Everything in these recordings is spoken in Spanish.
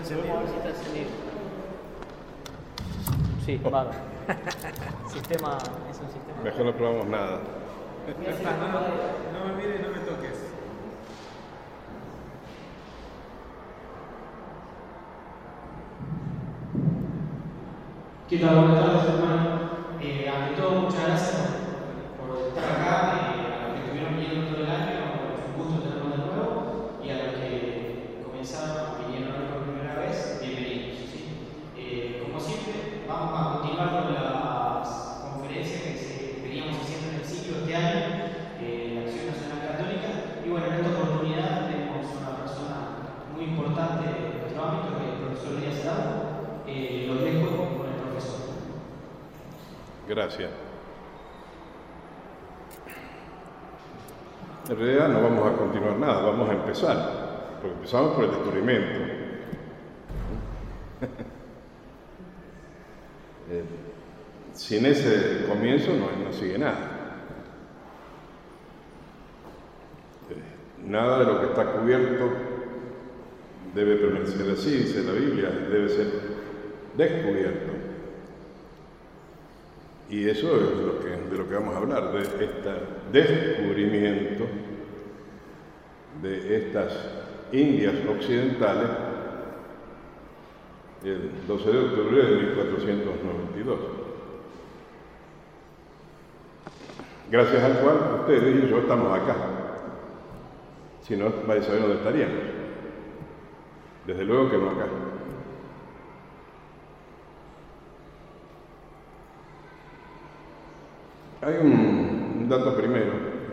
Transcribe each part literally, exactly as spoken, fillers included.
encendido. Vamos a ver si está encendido. Sí, bárbaro. Sistema, es un sistema. Mejor no probamos nada. Ah, no, no me mires, no me toques. ¿Qué tal? Buenas tardes, hermano. Eh, ante todo, muchas gracias por estar acá, eh, a los que estuvieron viniendo todo el año, es un gusto tenerlos de nuevo, y a los que comenzaron, vinieron hoy por primera vez, bienvenidos. ¿Sí? Eh, como siempre, vamos a continuar con las conferencias que, se, que veníamos haciendo en el ciclo este año, eh, la Acción Nacional Católica, y bueno, en esta oportunidad tenemos una persona muy importante en nuestro ámbito, que es el profesor Elías Araujo. Eh, los dejo con el profesor. Gracias. En realidad no vamos a continuar nada, vamos a empezar, porque empezamos por el descubrimiento. eh, sin ese comienzo no, no sigue nada. Eh, nada de lo que está cubierto debe permanecer así, dice la Biblia, debe ser descubierto. Y eso es lo que, de lo que vamos a hablar, de este descubrimiento de estas Indias occidentales el doce de octubre de mil cuatrocientos noventa y dos. Gracias al cual ustedes y yo estamos acá. Si no, vais a saber dónde estaríamos. Desde luego que no acá. Hay un, un dato primero.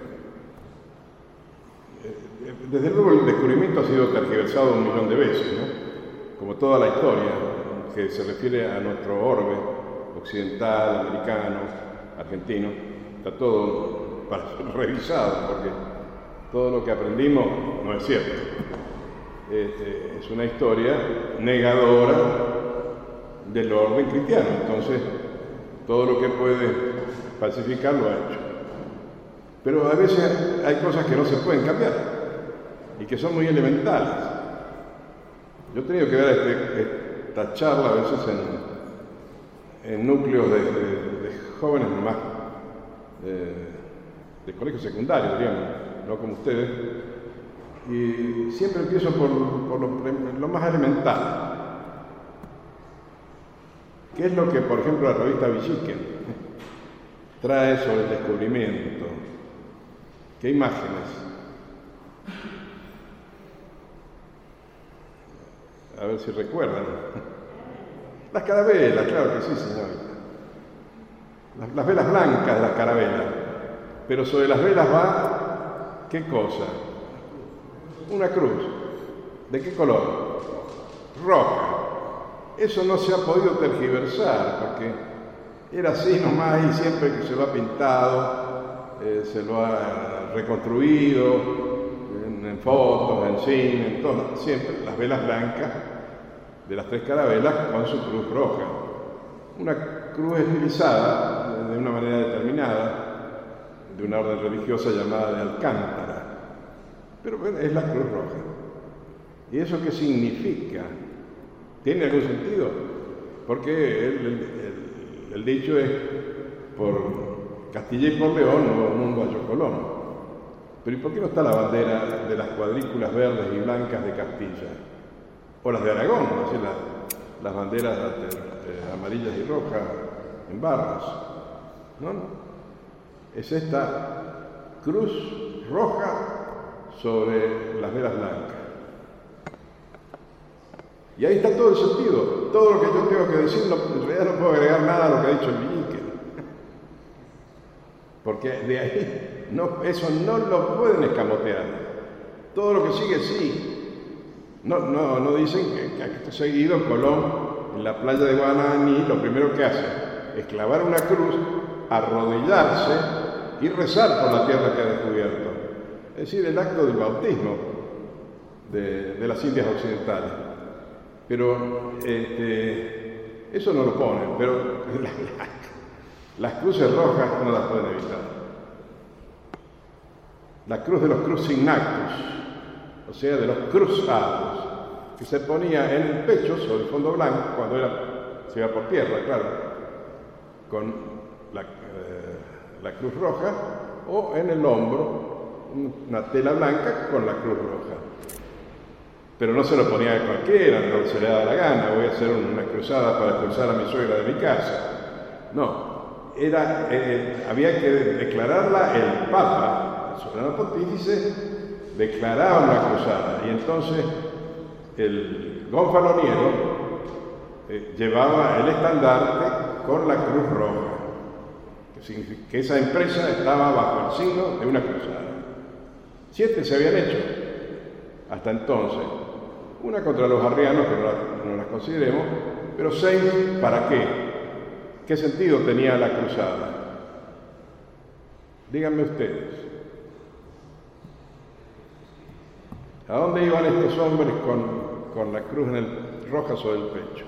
Desde luego el descubrimiento ha sido tergiversado un millón de veces, ¿no? Como toda la historia que se refiere a nuestro orbe occidental, americano, argentino, está todo revisado porque todo lo que aprendimos no es cierto. Este, es una historia negadora del orden cristiano, entonces todo lo que puede falsificar lo ha hecho. Pero a veces hay cosas que no se pueden cambiar y que son muy elementales. Yo he tenido que dar este, esta charla a veces en, en núcleos de, de, de jóvenes más eh, de colegio secundario, diríamos, no como ustedes, y siempre empiezo por, por lo, lo más elemental. ¿Qué es lo que, por ejemplo, la revista Villiquen trae sobre el descubrimiento? ¿Qué imágenes? A ver si recuerdan. Las carabelas, claro que sí, señorita. Las, las velas blancas de las carabelas. Pero sobre las velas va, ¿qué cosa? Una cruz. ¿De qué color? Roja. Eso no se ha podido tergiversar, porque era así nomás y siempre que se lo ha pintado, eh, se lo ha reconstruido en, en fotos, en cine, en todo, siempre las velas blancas de las tres carabelas con su cruz roja. Una cruz estilizada de una manera determinada, de una orden religiosa llamada de Alcántara, pero bueno, es la cruz roja. ¿Y eso qué significa? ¿Tiene algún sentido? Porque el, el, el, el dicho es por Castilla y por León, nuevo mundo halló Colón. Pero ¿y por qué no está la bandera de las cuadrículas verdes y blancas de Castilla? O las de Aragón, así las, las banderas de, de, amarillas y rojas en barras. No, no. Es esta cruz roja sobre las velas blancas. Y ahí está todo el sentido. Todo lo que yo tengo que decir, no, en realidad no puedo agregar nada a lo que ha dicho el Villiquen. Porque de ahí, no, eso no lo pueden escamotear. Todo lo que sigue, sí. No, no, no dicen que, que acto seguido Colón, en la playa de Guananí, lo primero que hace es clavar una cruz, arrodillarse y rezar por la tierra que ha descubierto. Es decir, el acto del bautismo de, de las Indias occidentales. Pero este, eso no lo ponen, pero la, la, las cruces rojas no las pueden evitar. La cruz de los crucignactus, o sea, de los cruzados, que se ponía en el pecho sobre el fondo blanco, cuando era, se iba por tierra, claro, con la, eh, la cruz roja, o en el hombro, una tela blanca con la cruz roja. Pero no se lo ponía a cualquiera, no se le daba la gana, voy a hacer una cruzada para expulsar a mi suegra de mi casa. No, era, eh, había que declararla el Papa, el soberano pontífice, declaraba una cruzada, y entonces el gonfaloniero eh, llevaba el estandarte con la cruz roja, que significa que esa empresa estaba bajo el signo de una cruzada. Siete se habían hecho hasta entonces, una contra los arrianos, que no, la, no las consideremos, pero seis, ¿para qué? ¿Qué sentido tenía la cruzada? Díganme ustedes. ¿A dónde iban estos hombres con, con la cruz en el, roja sobre el pecho?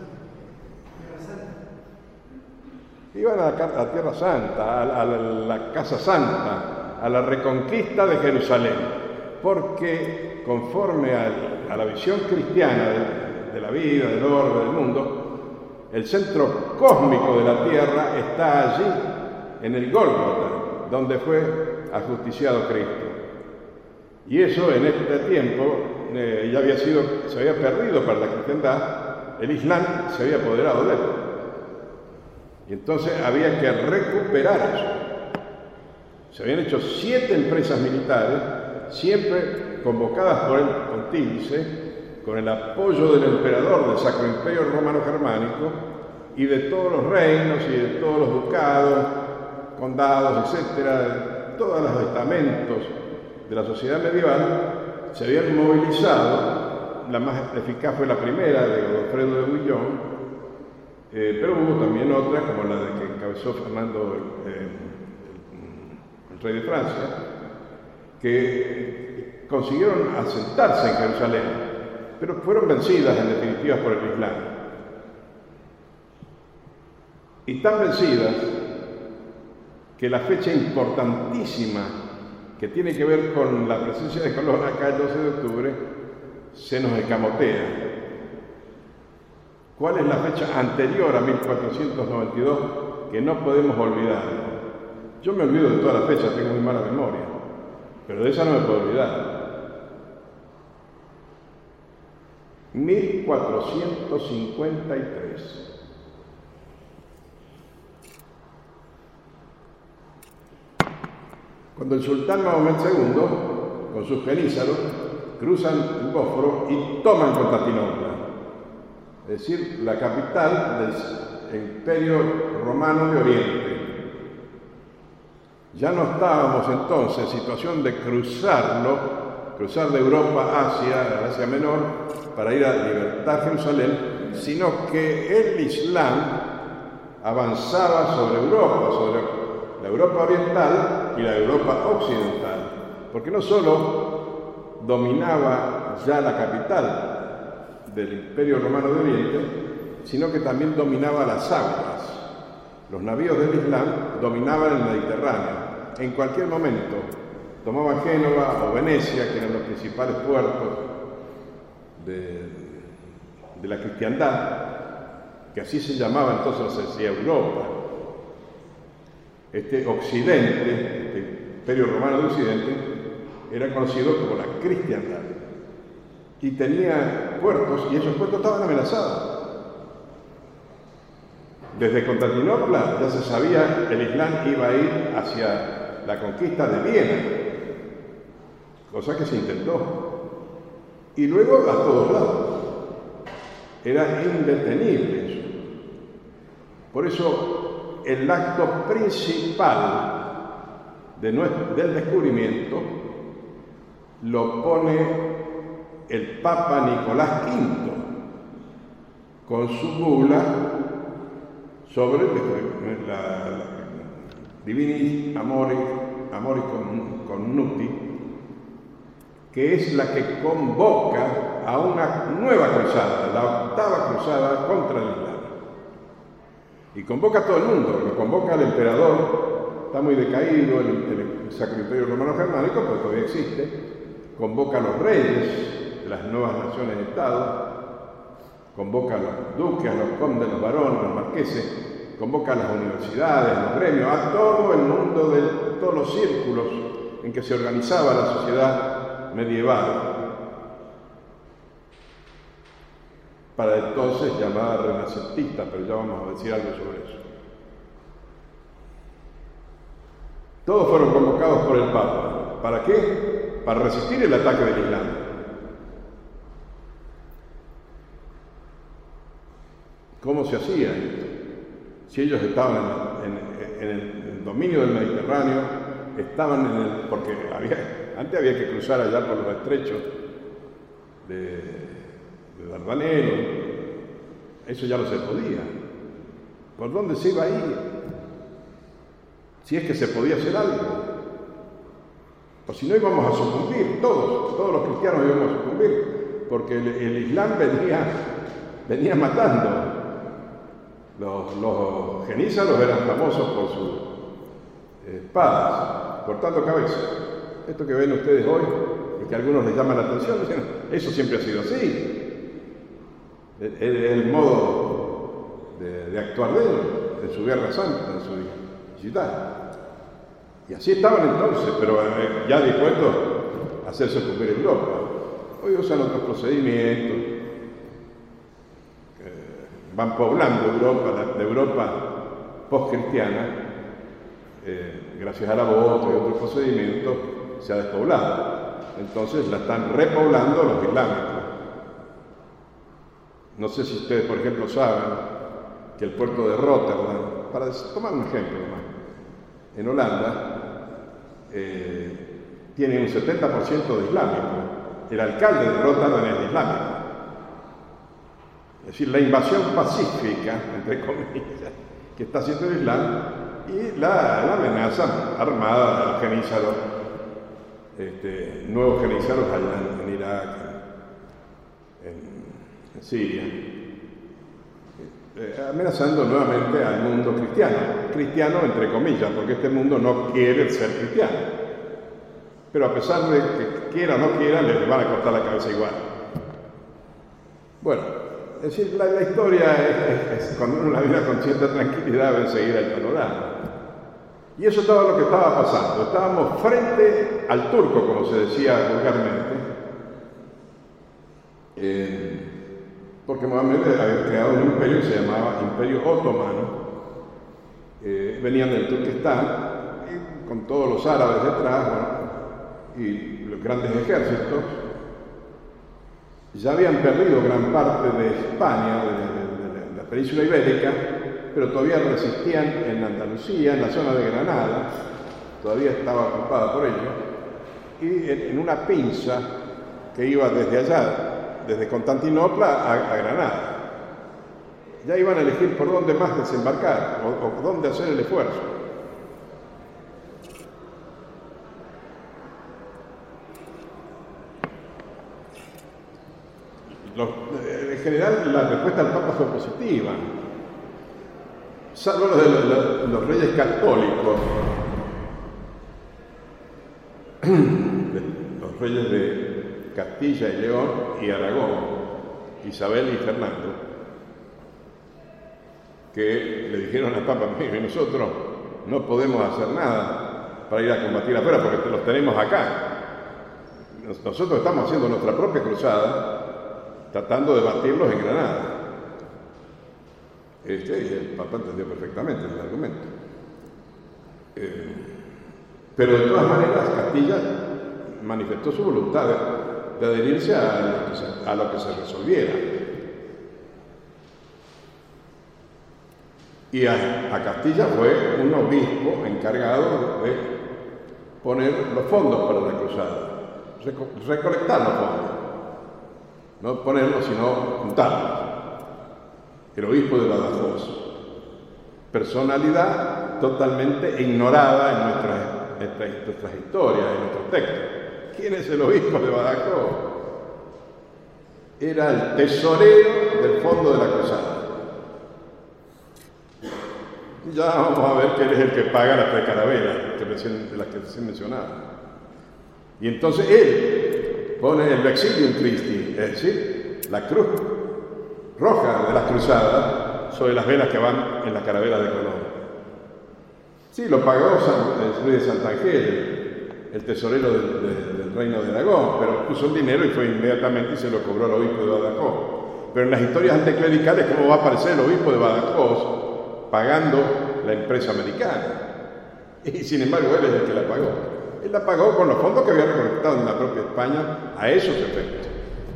Iban a la, a Tierra Santa, a, a la, la Casa Santa, a la reconquista de Jerusalén, porque conforme al, a la visión cristiana de, de la vida, del orden, del mundo, el centro cósmico de la Tierra está allí, en el Gólgota, donde fue ajusticiado Cristo. Y eso en este tiempo eh, ya había sido, se había perdido para la cristiandad, el Islam se había apoderado de él. Y entonces había que recuperar eso. Se habían hecho siete empresas militares, siempre convocadas por el pontífice, con el apoyo del emperador del Sacro Imperio Romano Germánico y de todos los reinos y de todos los ducados, condados, etcétera, todos los estamentos de la sociedad medieval se habían movilizado. La más eficaz fue la primera, de Godofredo de Bouillon, eh, pero hubo también otras, como la de que encabezó Fernando, eh, el, el rey de Francia, que consiguieron asentarse en Jerusalén, pero fueron vencidas en definitiva por el Islam. Y tan vencidas que la fecha importantísima que tiene que ver con la presencia de Colón acá el doce de octubre, se nos escamotea. ¿Cuál es la fecha anterior a mil cuatrocientos noventa y dos que no podemos olvidar? Yo me olvido de todas las fechas, tengo muy mala memoria, pero de esa no me puedo olvidar. mil cuatrocientos cincuenta y tres. Cuando el sultán Mahomet segundo, con sus genízaros, cruzan el Bósforo y toman Constantinopla, es decir, la capital del Imperio Romano de Oriente. Ya no estábamos entonces en situación de cruzarlo, cruzar de Europa hacia Asia Menor para ir a libertar Jerusalén, sino que el Islam avanzaba sobre Europa, sobre la Europa oriental y la Europa occidental, porque no solo dominaba ya la capital del Imperio Romano de Oriente, sino que también dominaba las aguas. Los navíos del Islam dominaban el Mediterráneo. En cualquier momento tomaban Génova o Venecia, que eran los principales puertos de, de la cristiandad, que así se llamaba entonces hacia Europa. Este occidente, este Imperio Romano de Occidente, era conocido como la cristiandad. Y tenía puertos, y esos puertos estaban amenazados. Desde Constantinopla ya se sabía que el Islam iba a ir hacia la conquista de Viena, cosa que se intentó. Y luego a todos lados. Era indetenible eso. Por eso, el acto principal de nuestro, del descubrimiento lo pone el Papa Nicolás quinto con su bula sobre la, la Divini Amoris, Amoris Connuti, que es la que convoca a una nueva cruzada, la octava cruzada contra el Islam. Y convoca a todo el mundo, lo convoca al emperador, está muy decaído el, el Sacro Imperio Romano Germánico, pero todavía existe, convoca a los reyes de las nuevas naciones-estado, convoca a los duques, a los condes, a los varones, a los marqueses, convoca a las universidades, a los gremios, a todo el mundo de todos los círculos en que se organizaba la sociedad medieval, para entonces llamada renacentista, pero ya vamos a decir algo sobre eso. Todos fueron convocados por el Papa. ¿Para qué? Para resistir el ataque del Islam. ¿Cómo se hacía esto? Si ellos estaban en, en, en el dominio del Mediterráneo, estaban en el... porque había, antes había que cruzar allá por los estrechos de, de Dardanelo, eso ya no se podía. ¿Por dónde se iba a ir? Si es que se podía hacer algo. O si no, íbamos a sucumbir, todos, todos los cristianos íbamos a sucumbir, porque el, el Islam venía, venía matando. Los, los genízaros eran famosos por sus espadas, cortando cabezas. Esto que ven ustedes hoy, que a algunos les llama la atención, dicen, eso siempre ha sido así. El, el, el modo de, de actuar de ellos, en su guerra santa, en su ciudad. Y así estaban entonces, pero eh, ya dispuestos a hacer sucumbir Europa. Hoy usan otros procedimientos, eh, van poblando Europa, la, de Europa post-cristiana, eh, gracias al aborto y otros procedimientos, se ha despoblado. Entonces la están repoblando los islámicos. No sé si ustedes, por ejemplo, saben que el puerto de Rotterdam, para tomar un ejemplo más, en Holanda, eh, tiene un setenta por ciento de islámicos. El alcalde de Rotterdam es islámico. Es decir, la invasión pacífica, entre comillas, que está haciendo el Islam y la, la amenaza armada de los genízaros, este, nuevos genízaros allá en, en Irak, en, en Siria. Eh, amenazando nuevamente al mundo cristiano, cristiano entre comillas, porque este mundo no quiere ser cristiano, pero a pesar de que quiera o no quiera, les van a cortar la cabeza igual. Bueno, es decir, la, la historia es, es, es cuando uno la mira con cierta tranquilidad, ve enseguida el panorama. Y eso es todo lo que estaba pasando. Estábamos frente al turco, como se decía vulgarmente, eh, porque Mohammed había creado un imperio que se llamaba Imperio Otomano. Eh, venían del Turquestán, y con todos los árabes detrás, bueno, y los grandes ejércitos. Ya habían perdido gran parte de España, de, de, de, de la península ibérica, pero todavía resistían en Andalucía, en la zona de Granada, todavía estaba ocupada por ellos, y en, en una pinza que iba desde allá, desde Constantinopla a, a Granada. Ya iban a elegir por dónde más desembarcar o, o dónde hacer el esfuerzo. Los, en general, la respuesta del Papa fue positiva, salvo los, de los, los reyes católicos, los reyes de Castilla y León y Aragón, Isabel y Fernando, que le dijeron al Papa, mire, nosotros no podemos hacer nada para ir a combatir afuera porque los tenemos acá. Nosotros estamos haciendo nuestra propia cruzada, tratando de batirlos en Granada. Este, y el Papa entendió perfectamente el argumento. Eh, pero de todas maneras, Castilla manifestó su voluntad de, de adherirse a lo, que se, a lo que se resolviera. Y a, a Castilla fue un obispo encargado de poner los fondos para la cruzada, reco recolectar los fondos. No ponerlos, sino juntarlos. El obispo de Badajoz. Personalidad totalmente ignorada en nuestras, nuestras, nuestras historias, en nuestros textos. ¿Quién es el obispo de Badajoz? Era el tesorero del fondo de la cruzada. Ya vamos a ver que él es el que paga las tres carabelas, de las que recién mencionaba. Y entonces él pone el Vexillum Christi, es decir, la cruz roja de las cruzadas sobre las velas que van en la carabela de Colón. Sí, lo pagó San Luis de Santangel, el tesorero del, del, del reino de Aragón, pero puso el dinero y fue inmediatamente y se lo cobró al obispo de Badajoz. Pero en las historias anticlericales, ¿cómo va a aparecer el obispo de Badajoz pagando la empresa americana? Y sin embargo, él es el que la pagó. Él la pagó con los fondos que había recolectado en la propia España a esos efectos.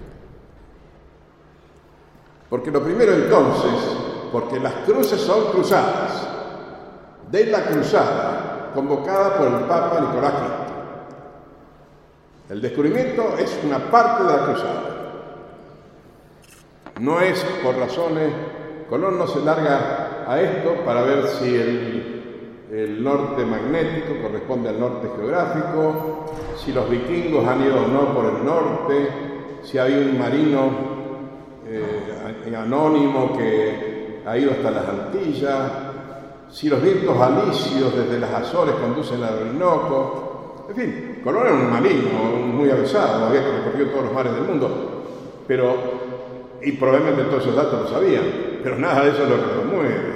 Porque lo primero entonces, porque las cruces son cruzadas, de la cruzada convocada por el Papa Nicolás quinto. El descubrimiento es una parte de la cruzada. No es por razones, Colón no se larga a esto para ver si el, el norte magnético corresponde al norte geográfico, si los vikingos han ido o no por el norte, si hay un marino eh, anónimo que ha ido hasta las Antillas, si los vientos alisios desde las Azores conducen al Orinoco. En fin, Colón era un marino muy avisado, había recorrido todos los mares del mundo, pero, y probablemente todos esos datos lo sabían, pero nada de eso es lo que lo mueve.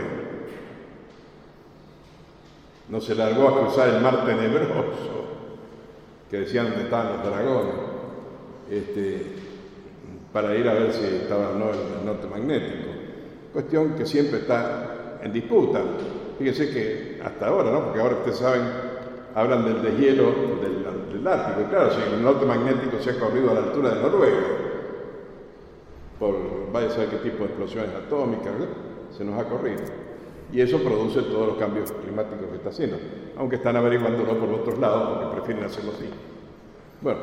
No se largó a cruzar el mar tenebroso, que decían donde estaban los dragones, este, para ir a ver si estaba o no el norte magnético. Cuestión que siempre está en disputa. Fíjense que hasta ahora, ¿no? Porque ahora ustedes saben, hablan del deshielo del, del Ártico. Y claro, si el norte magnético se ha corrido a la altura de Noruega, por vaya a saber qué tipo de explosiones atómicas, ¿no? Se nos ha corrido. Y eso produce todos los cambios climáticos que está haciendo, aunque están averiguándolo por otros lados porque prefieren hacerlo así. Bueno,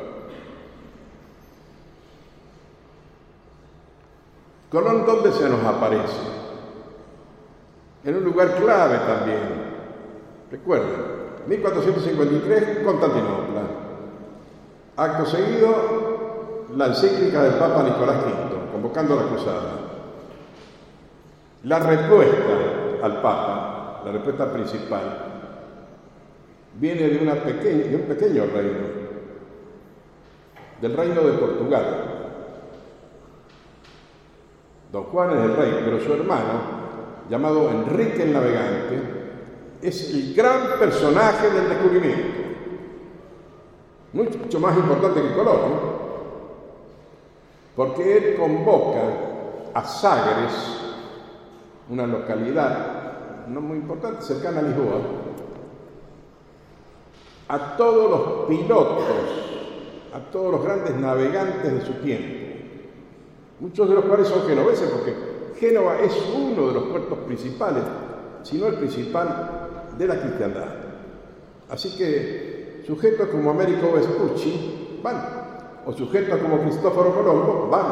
Colón, ¿dónde se nos aparece? En un lugar clave también. Recuerden, mil cuatrocientos cincuenta y tres, Constantinopla. Acto seguido, la encíclica del Papa Nicolás quinto, convocando a la cruzada. La respuesta al Papa, la respuesta principal, viene de, una pequeña, de un pequeño reino, del reino de Portugal. Don Juan es el rey, pero su hermano, llamado Enrique el Navegante, es el gran personaje del descubrimiento. Mucho más importante que Colón, ¿no? Porque él convoca a Sagres, una localidad no muy importante, cercana a Lisboa, a todos los pilotos, a todos los grandes navegantes de su tiempo, muchos de los cuales son genoveses, porque Génova es uno de los puertos principales, si no el principal, de la cristiandad. Así que sujetos como Américo Vespucci van, o sujetos como Cristóforo Colombo van,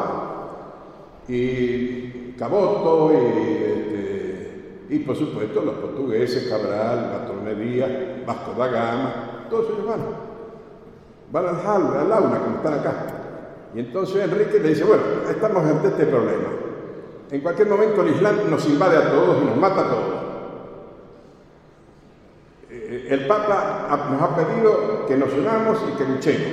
y Caboto, y, este, y por supuesto los portugueses, Cabral, Bartolomé Díaz, Vasco da Gama, todos ellos van. Van al aula, al aula, como están acá. Y entonces Enrique le dice, bueno, estamos ante este problema. En cualquier momento el Islam nos invade a todos y nos mata a todos. El Papa nos ha pedido que nos unamos y que luchemos.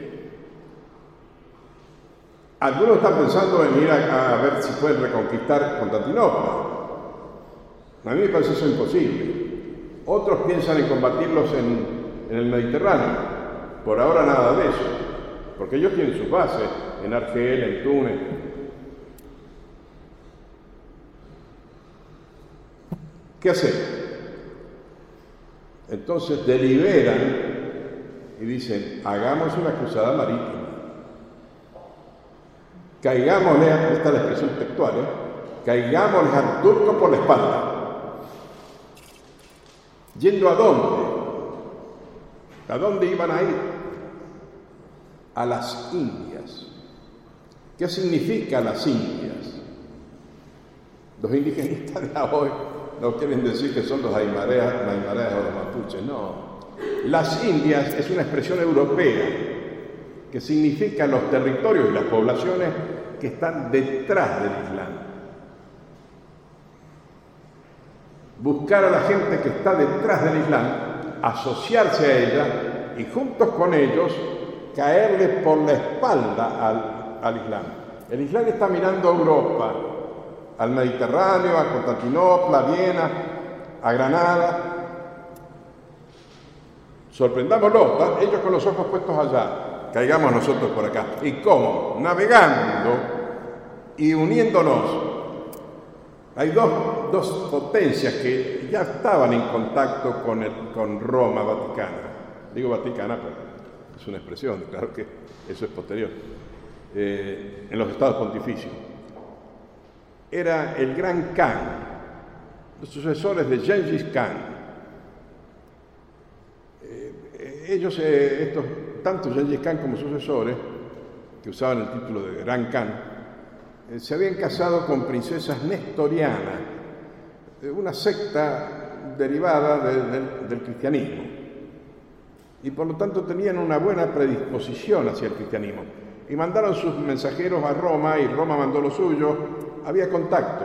Algunos están pensando en ir a, a ver si pueden reconquistar Constantinopla. A mí me parece eso imposible. Otros piensan en combatirlos en, en el Mediterráneo. Por ahora nada de eso, porque ellos tienen sus bases en Argel, en Túnez. ¿Qué hacer? Entonces deliberan y dicen, hagamos una cruzada marítima. Caigámosle, esta es la expresión textual, ¿eh? Caigámosle al turco por la espalda. ¿Yendo a dónde? ¿A dónde iban a ir? A las Indias. ¿Qué significa las Indias? Los indigenistas de hoy no quieren decir que son los aymareas, aymareas o los mapuches, no. Las Indias es una expresión europea que significa los territorios y las poblaciones que están detrás del Islam. Buscar a la gente que está detrás del Islam, asociarse a ella y juntos con ellos caerle por la espalda al, al Islam. El Islam está mirando a Europa, al Mediterráneo, a Constantinopla, a Viena, a Granada. Sorprendámoslo, ellos con los ojos puestos allá, caigamos nosotros por acá. ¿Y cómo? Navegando y uniéndonos. Hay dos, dos potencias que ya estaban en contacto con, el, con Roma Vaticana. Digo Vaticana, pero es una expresión, claro que eso es posterior. Eh, en los estados pontificios. Era el Gran Khan, los sucesores de Gengis Khan. Eh, ellos, eh, estos, tanto Gengis Khan como sucesores, que usaban el título de Gran Khan, eh, se habían casado con princesas nestorianas, eh, una secta derivada de, de, del cristianismo. Y por lo tanto tenían una buena predisposición hacia el cristianismo. Y mandaron sus mensajeros a Roma, y Roma mandó lo suyo. Había contactos.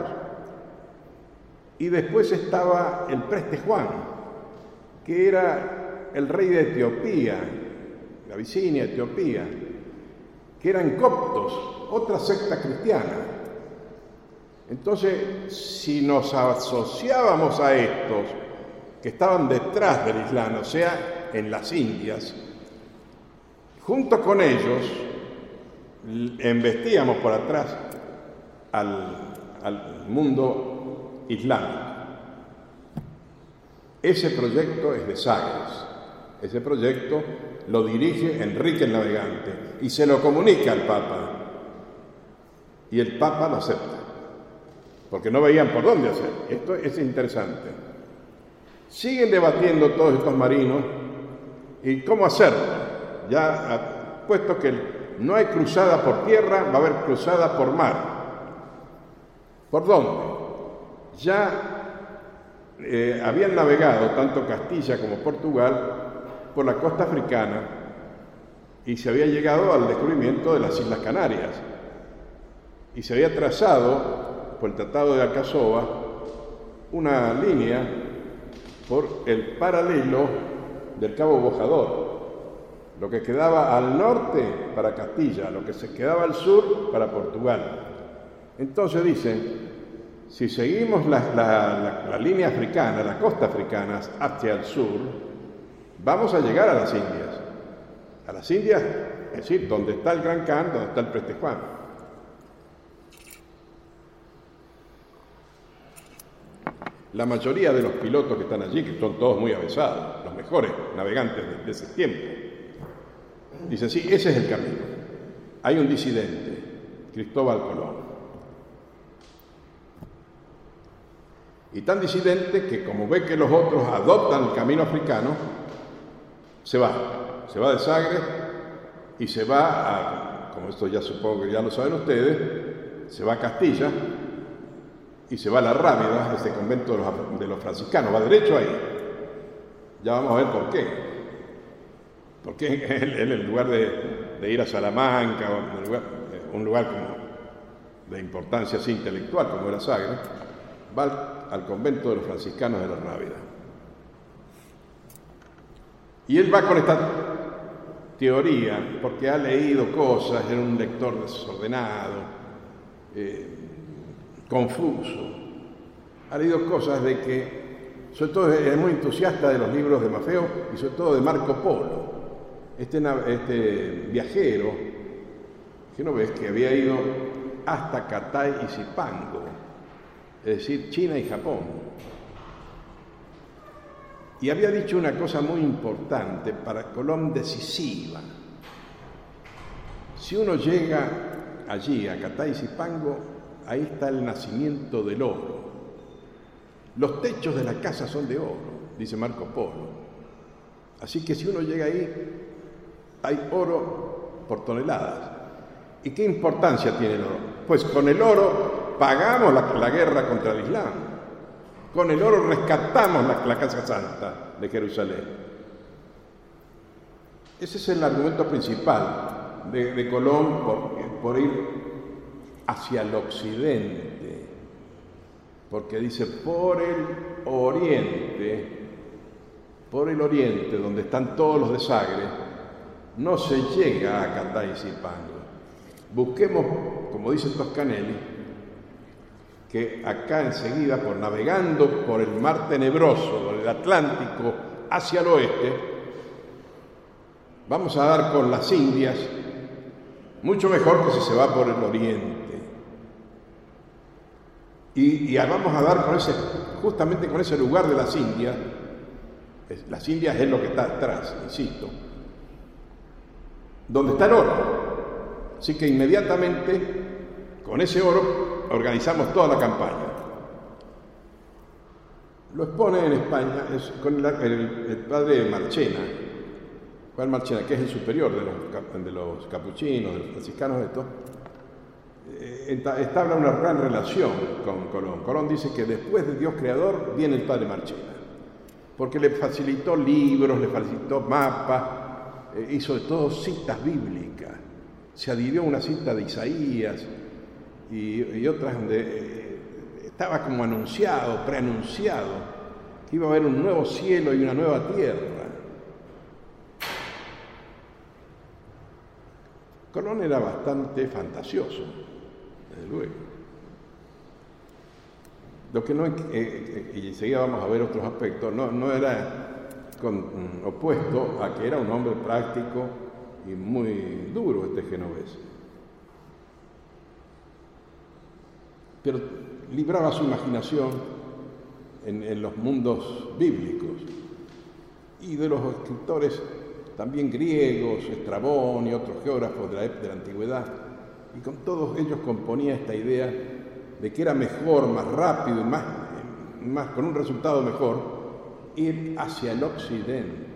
Y después estaba el preste Juan, que era el rey de Etiopía, de Abisinia, Etiopía, que eran coptos, otra secta cristiana. Entonces, si nos asociábamos a estos que estaban detrás del Islam, o sea, en las Indias, junto con ellos, embestíamos por atrás al, al mundo islámico. Ese proyecto es de Sagres. Ese proyecto lo dirige Enrique el Navegante y se lo comunica al Papa. Y el Papa lo acepta, porque no veían por dónde hacer. Esto es interesante. Siguen debatiendo todos estos marinos y cómo hacerlo. Ya puesto que el no hay cruzada por tierra, va a haber cruzada por mar. ¿Por dónde? Ya eh, habían navegado tanto Castilla como Portugal por la costa africana y se había llegado al descubrimiento de las Islas Canarias. Y se había trazado por el Tratado de Alcazaba una línea por el paralelo del Cabo Bojador. Lo que quedaba al norte para Castilla, lo que se quedaba al sur para Portugal. Entonces dicen, si seguimos la, la, la, la línea africana, la costa africana hacia el sur, vamos a llegar a las Indias. A las Indias, es decir, donde está el Gran Khan, donde está el preste Juan. La mayoría de los pilotos que están allí, que son todos muy avesados, los mejores navegantes de, de ese tiempo, dicen, sí, ese es el camino. Hay un disidente, Cristóbal Colón. Y tan disidente que como ve que los otros adoptan el camino africano, se va. Se va de Sagres y se va a, como esto ya supongo que ya lo saben ustedes, se va a Castilla y se va a la Rábida, este convento de los, de los franciscanos, va derecho ahí. Ya vamos a ver por qué. Porque él, en lugar de, de ir a Salamanca, o un lugar, un lugar como de importancia así intelectual, como era Sagres, va al, al convento de los franciscanos de la Rábida. Y él va con esta teoría, porque ha leído cosas, era un lector desordenado, eh, confuso. Ha leído cosas de que, sobre todo es muy entusiasta de los libros de Maffeo y sobre todo de Marco Polo. Este, este viajero, que no ves, que había ido hasta Catay y Zipango, es decir, China y Japón. Y había dicho una cosa muy importante para Colón, decisiva. Si uno llega allí, a Catay y Zipango, ahí está el nacimiento del oro. Los techos de la casa son de oro, dice Marco Polo. Así que si uno llega ahí, hay oro por toneladas. ¿Y qué importancia tiene el oro? Pues con el oro pagamos la, la guerra contra el Islam. Con el oro rescatamos la, la Casa Santa de Jerusalén. Ese es el argumento principal de, de Colón por, por ir hacia el occidente. Porque dice, por el oriente, por el oriente, donde están todos los de Sagres, no se llega a Cataizipango. Busquemos, como dice Toscanelli, que acá enseguida, por navegando por el mar tenebroso, por el Atlántico, hacia el oeste, vamos a dar con las Indias, mucho mejor que si se va por el oriente. Y, y vamos a dar con ese, justamente con ese lugar de las Indias. Las Indias es lo que está atrás, insisto, donde está el oro. Así que inmediatamente, con ese oro, organizamos toda la campaña. Lo expone en España es con la, el, el padre Marchena. Juan Marchena, que es el superior de los, de los capuchinos, de los franciscanos, de esto, eh, establa una gran relación con Colón. Colón dice que después de Dios creador viene el padre Marchena, porque le facilitó libros, le facilitó mapas, eh, hizo de todo citas bíblicas. Se adhirió a una cita de Isaías y, y otras donde eh, estaba como anunciado, preanunciado, que iba a haber un nuevo cielo y una nueva tierra. Colón era bastante fantasioso, desde luego. Lo que no, eh, eh, y enseguida vamos a ver otros aspectos, no, no era con, um, opuesto a que era un hombre práctico y muy duro este genovés. Pero libraba su imaginación en, en los mundos bíblicos y de los escritores también griegos, Estrabón y otros geógrafos de la, de la antigüedad, y con todos ellos componía esta idea de que era mejor, más rápido y más, más con un resultado mejor, ir hacia el occidente.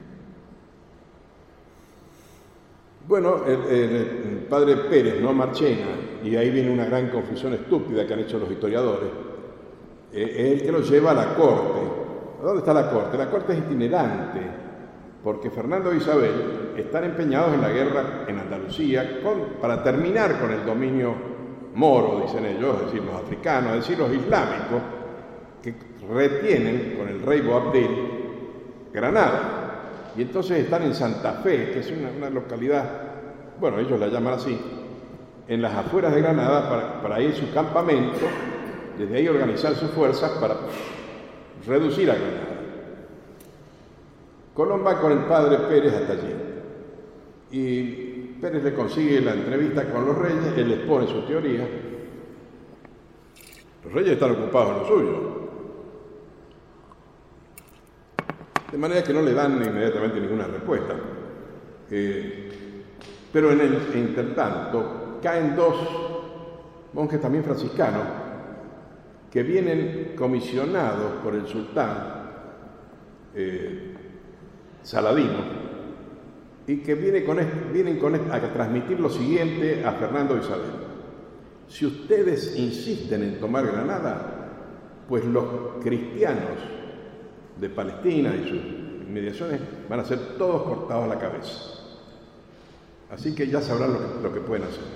Bueno, el, el, el padre Pérez, no Marchena, y ahí viene una gran confusión estúpida que han hecho los historiadores, eh, es el que lo lleva a la corte. ¿Dónde está la corte? La corte es itinerante, porque Fernando e Isabel están empeñados en la guerra en Andalucía con, para terminar con el dominio moro, dicen ellos, es decir, los africanos, es decir, los islámicos, que retienen con el rey Boabdil Granada. Y entonces están en Santa Fe, que es una, una localidad, bueno, ellos la llaman así, en las afueras de Granada, para, para ir su campamento, desde ahí organizar sus fuerzas para reducir a Granada. Colón va con el padre Pérez hasta allí. Y Pérez le consigue la entrevista con los reyes, él les pone su teoría. Los reyes están ocupados en lo suyo. De manera que no le dan inmediatamente ninguna respuesta. Eh, pero en el intertanto caen dos monjes también franciscanos que vienen comisionados por el sultán eh, Saladino y que viene con este, vienen con este, a transmitir lo siguiente a Fernando e Isabel. Si ustedes insisten en tomar Granada, pues los cristianos de Palestina y sus inmediaciones van a ser todos cortados a la cabeza. Así que ya sabrán lo que, lo que pueden hacer.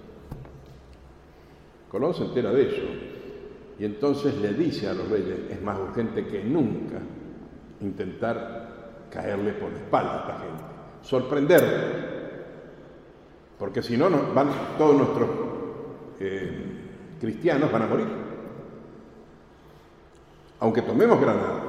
Colón se entera de eso y entonces le dice a los reyes, es más urgente que nunca intentar caerle por la espalda a esta gente, sorprenderle, porque si no, nos van, todos nuestros eh, cristianos van a morir, aunque tomemos Granada.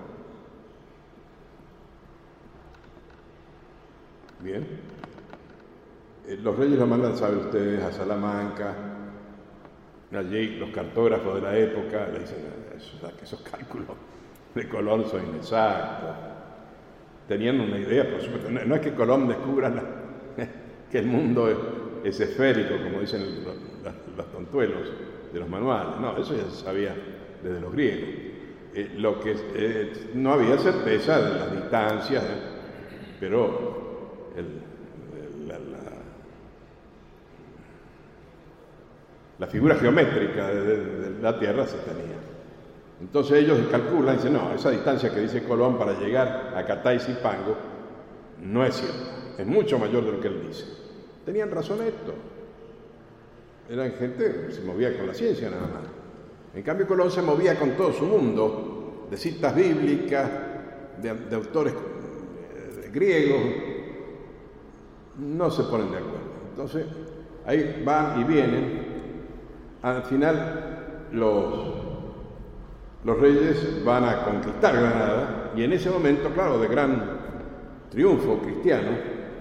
Bien, eh, los reyes lo mandan, saben ustedes, a Salamanca. Allí los cartógrafos de la época le dicen que esos cálculos de Colón son inexactos. Tenían una idea, por supuesto. No, no es que Colón descubra la, que el mundo es, es esférico, como dicen los, los, los tontuelos de los manuales. No, eso ya se sabía desde los griegos. Eh, lo que eh, no había certeza de las distancias, eh, pero el, la, la, la figura geométrica de, de, de la Tierra se tenía. Entonces ellos calculan y dicen, no, esa distancia que dice Colón para llegar a Cataizipango no es cierta, es mucho mayor de lo que él dice. Tenían razón esto. Eran gente que se movía con la ciencia nada más. En cambio Colón se movía con todo su mundo, de citas bíblicas, de, de autores de griegos, no se ponen de acuerdo. Entonces, ahí van y vienen. Al final, los, los reyes van a conquistar Granada, y en ese momento, claro, de gran triunfo cristiano,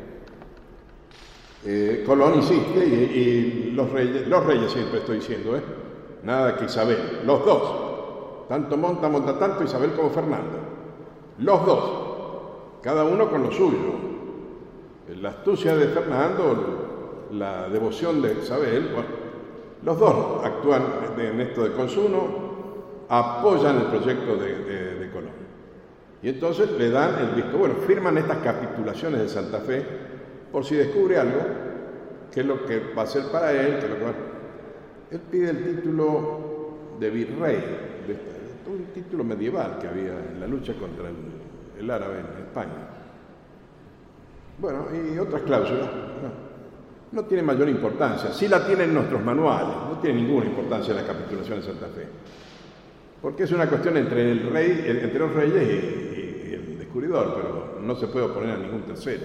eh, Colón insiste, y, y los reyes, los reyes siempre estoy diciendo, ¿eh? Nada que Isabel, los dos, tanto monta, monta tanto Isabel como Fernando, los dos, cada uno con lo suyo. La astucia de Fernando, la devoción de Isabel, bueno, los dos actúan en esto de consumo, apoyan el proyecto de, de, de Colón. Y entonces le dan el visto bueno, firman estas capitulaciones de Santa Fe por si descubre algo, qué es lo que va a ser para él, qué es lo que va a... Él pide el título de virrey, de este, un título medieval que había en la lucha contra el, el árabe en España. Bueno, y otras cláusulas. No. No tiene mayor importancia, sí la tienen nuestros manuales, no tiene ninguna importancia la capitulación de Santa Fe, porque es una cuestión entre el rey, entre los reyes y, y, y el descubridor, pero no se puede oponer a ningún tercero.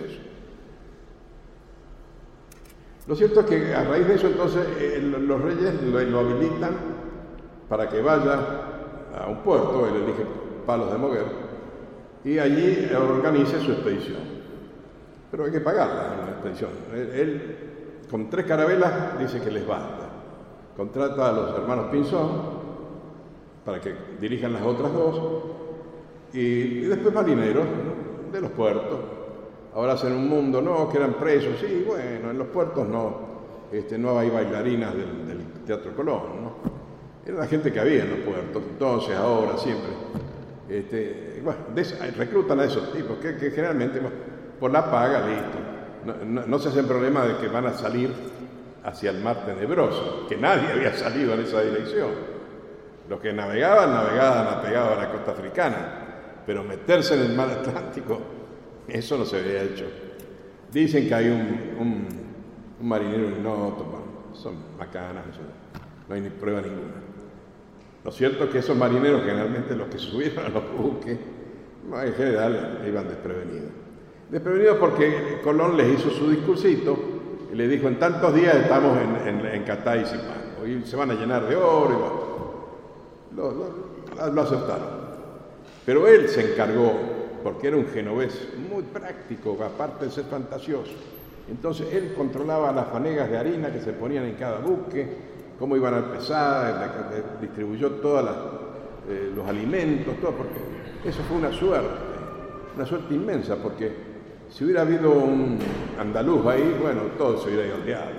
Lo cierto es que a raíz de eso entonces eh, los reyes lo, lo habilitan para que vaya a un puerto, él elige Palos de Moguer, y allí organice su expedición. Pero hay que pagarla la expedición. Él, él con tres carabelas dice que les basta. Contrata a los hermanos Pinzón para que dirijan las otras dos, y, y después marineros, ¿no?, de los puertos. Ahora hacen un mundo, no, que eran presos, sí, bueno, en los puertos no, este, no hay bailarinas del, del Teatro Colón, ¿no? Era la gente que había en los puertos, entonces, ahora, siempre. Este, bueno, de, reclutan a esos tipos, que, que generalmente, bueno, por la paga, listo. No, no, no se hacen problema de que van a salir hacia el mar tenebroso, que nadie había salido en esa dirección. Los que navegaban, navegaban apegados a la costa africana, pero meterse en el mar Atlántico, eso no se había hecho. Dicen que hay un, un, un marinero en Noto, bueno, son macanas, eso, no hay ni prueba ninguna. Lo cierto es que esos marineros, generalmente los que subieron a los buques, en general iban desprevenidos. Desprevenidos porque Colón les hizo su discursito y le dijo: en tantos días estamos en, en, en Catá y Zipango, y se van a llenar de oro, y bueno, lo, lo, lo aceptaron. Pero él se encargó, porque era un genovés muy práctico, aparte de ser fantasioso. Entonces él controlaba las fanegas de harina que se ponían en cada buque, cómo iban a pesar, distribuyó todos eh, los alimentos, todo, porque eso fue una suerte, una suerte inmensa, porque si hubiera habido un andaluz ahí, bueno, todo se hubiera ido al diablo,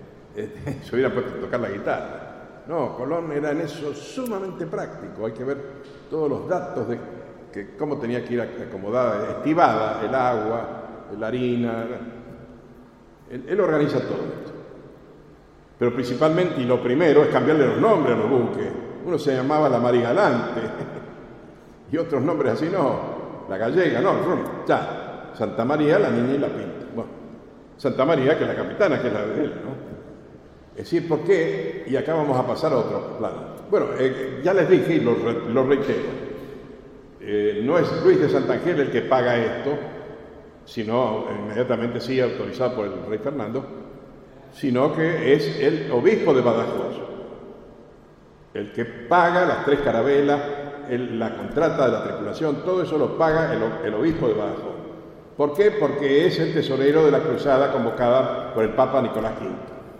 eh, se hubiera puesto a tocar la guitarra. No, Colón era en eso sumamente práctico, hay que ver todos los datos de que, cómo tenía que ir acomodada, estibada el agua, la harina. Él, él organiza todo esto. Pero principalmente, y lo primero, es cambiarle los nombres a los buques. Uno se llamaba la Marigalante, y otros nombres así no. La Gallega, no, ya. Santa María, la Niña y la Pinta. Bueno, Santa María, que es la capitana, que es la de él, ¿no? Es decir, ¿por qué? Y acá vamos a pasar a otro plano. Bueno, eh, ya les dije y lo, lo reitero. Eh, no es Luis de Santangel el que paga esto, sino inmediatamente sí autorizado por el rey Fernando, sino que es el obispo de Badajoz, el que paga las tres carabelas, el, la contrata de la tripulación, todo eso lo paga el, el obispo de Badajoz. ¿Por qué? Porque es el tesorero de la cruzada convocada por el Papa Nicolás quinto.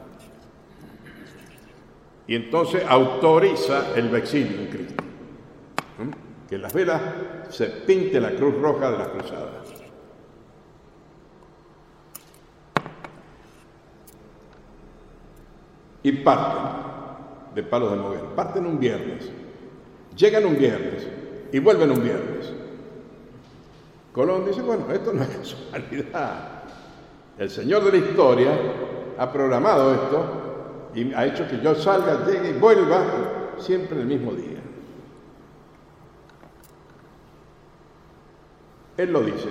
Y entonces autoriza el vexilio en Cristo, ¿Mm? que en las velas se pinte la cruz roja de las cruzadas. Y parten de Palos de Moguer, parten un viernes, llegan un viernes y vuelven un viernes. Colón dice: bueno, esto no es casualidad. El Señor de la historia ha programado esto y ha hecho que yo salga, llegue y vuelva siempre el mismo día. Él lo dice.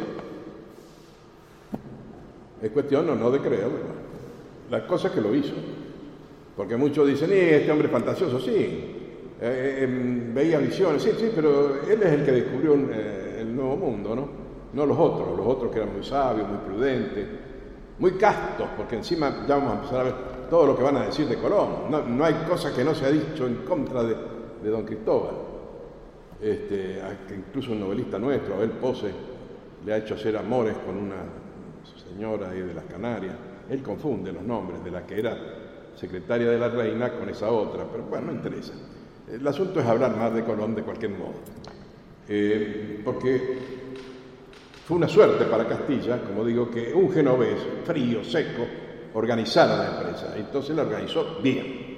Es cuestión o no de creerlo. La cosa es que lo hizo. Porque muchos dicen: eh, este hombre es fantasioso, sí. Eh, eh, veía visiones, sí, sí, pero él es el que descubrió un, eh, el nuevo mundo, ¿no? No los otros, los otros que eran muy sabios, muy prudentes. muy castos, porque encima ya vamos a empezar a ver todo lo que van a decir de Colón. No, no hay cosa que no se ha dicho en contra de, de don Cristóbal. Este, incluso un novelista nuestro, Abel Pose, le ha hecho hacer amores con una señora ahí de las Canarias. Él confunde los nombres de la que era secretaria de la reina con esa otra, pero bueno, no interesa. El asunto es hablar más de Colón de cualquier modo, eh, porque fue una suerte para Castilla, como digo, que un genovés frío, seco, organizara la empresa. Entonces la organizó bien.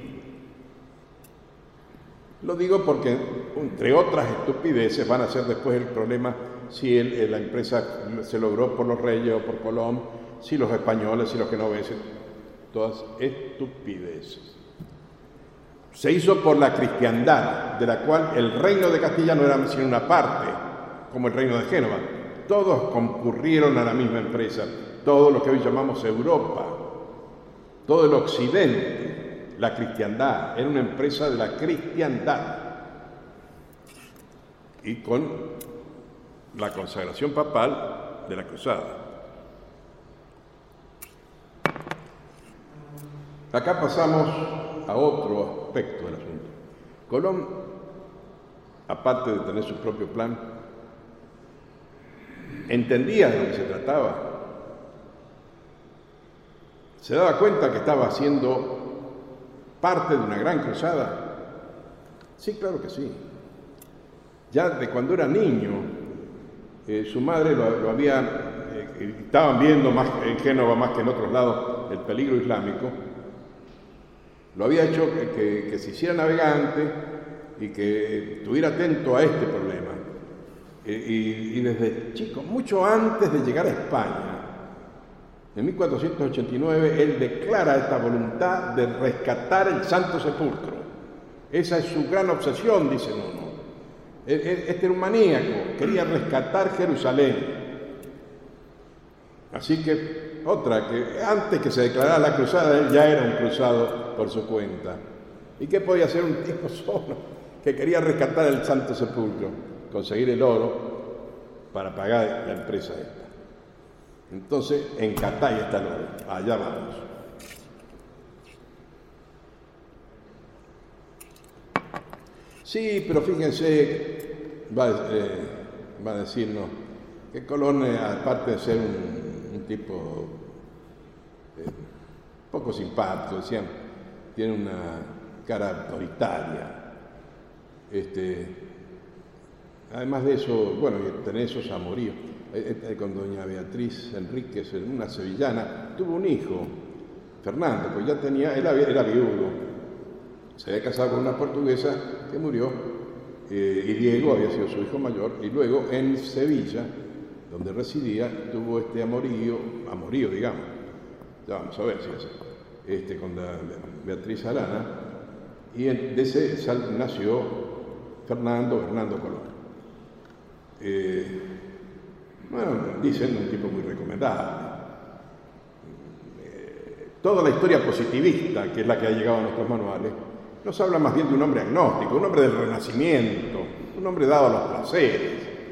Lo digo porque, entre otras estupideces, van a ser después el problema si el, la empresa se logró por los reyes o por Colón, si los españoles, si los genoveses, todas estupideces. Se hizo por la cristiandad, de la cual el reino de Castilla no era sino una parte, como el reino de Génova. Todos concurrieron a la misma empresa, todo lo que hoy llamamos Europa, todo el occidente, la cristiandad, era una empresa de la cristiandad. Y con la consagración papal de la cruzada. Acá pasamos a otro aspecto del asunto. Colón, aparte de tener su propio plan, entendía de lo que se trataba. Se daba cuenta que estaba haciendo parte de una gran cruzada. Sí, claro que sí. Ya de cuando era niño, eh, su madre lo, lo había, eh, estaban viendo más en Génova más que en otros lados el peligro islámico. Lo había hecho que, que, que se hiciera navegante y que estuviera atento a este problema. Y, y, y desde chico, mucho antes de llegar a España, en mil cuatrocientos ochenta y nueve, él declara esta voluntad de rescatar el Santo Sepulcro. Esa es su gran obsesión, dice uno. Este era un maníaco, quería rescatar Jerusalén. Así que, otra, que antes que se declarara la cruzada, él ya era un cruzado por su cuenta. ¿Y qué podía hacer un tipo solo que quería rescatar el Santo Sepulcro? Conseguir el oro para pagar la empresa esta. Entonces, en Catay está el oro. Allá vamos. Sí, pero fíjense, va, eh, va a decirnos que Colón, eh, aparte de ser un, un tipo eh, poco simpático, decían, tiene una cara autoritaria. Este, además de eso, bueno, tener esos amoríos. Eh, con doña Beatriz Enríquez, una sevillana, tuvo un hijo, Fernando, pues ya tenía, él era viudo. Se había casado con una portuguesa que murió, eh, y Diego había sido su hijo mayor, y luego en Sevilla, donde residía, tuvo este amorío, amorío digamos, ya vamos a ver si es este, con la, Beatriz Arana, y de ese sal, nació Fernando, Hernando Colón. Eh, bueno, dicen un tipo muy recomendable. Eh, toda la historia positivista, que es la que ha llegado a nuestros manuales, nos habla más bien de un hombre agnóstico, un hombre del Renacimiento, un hombre dado a los placeres.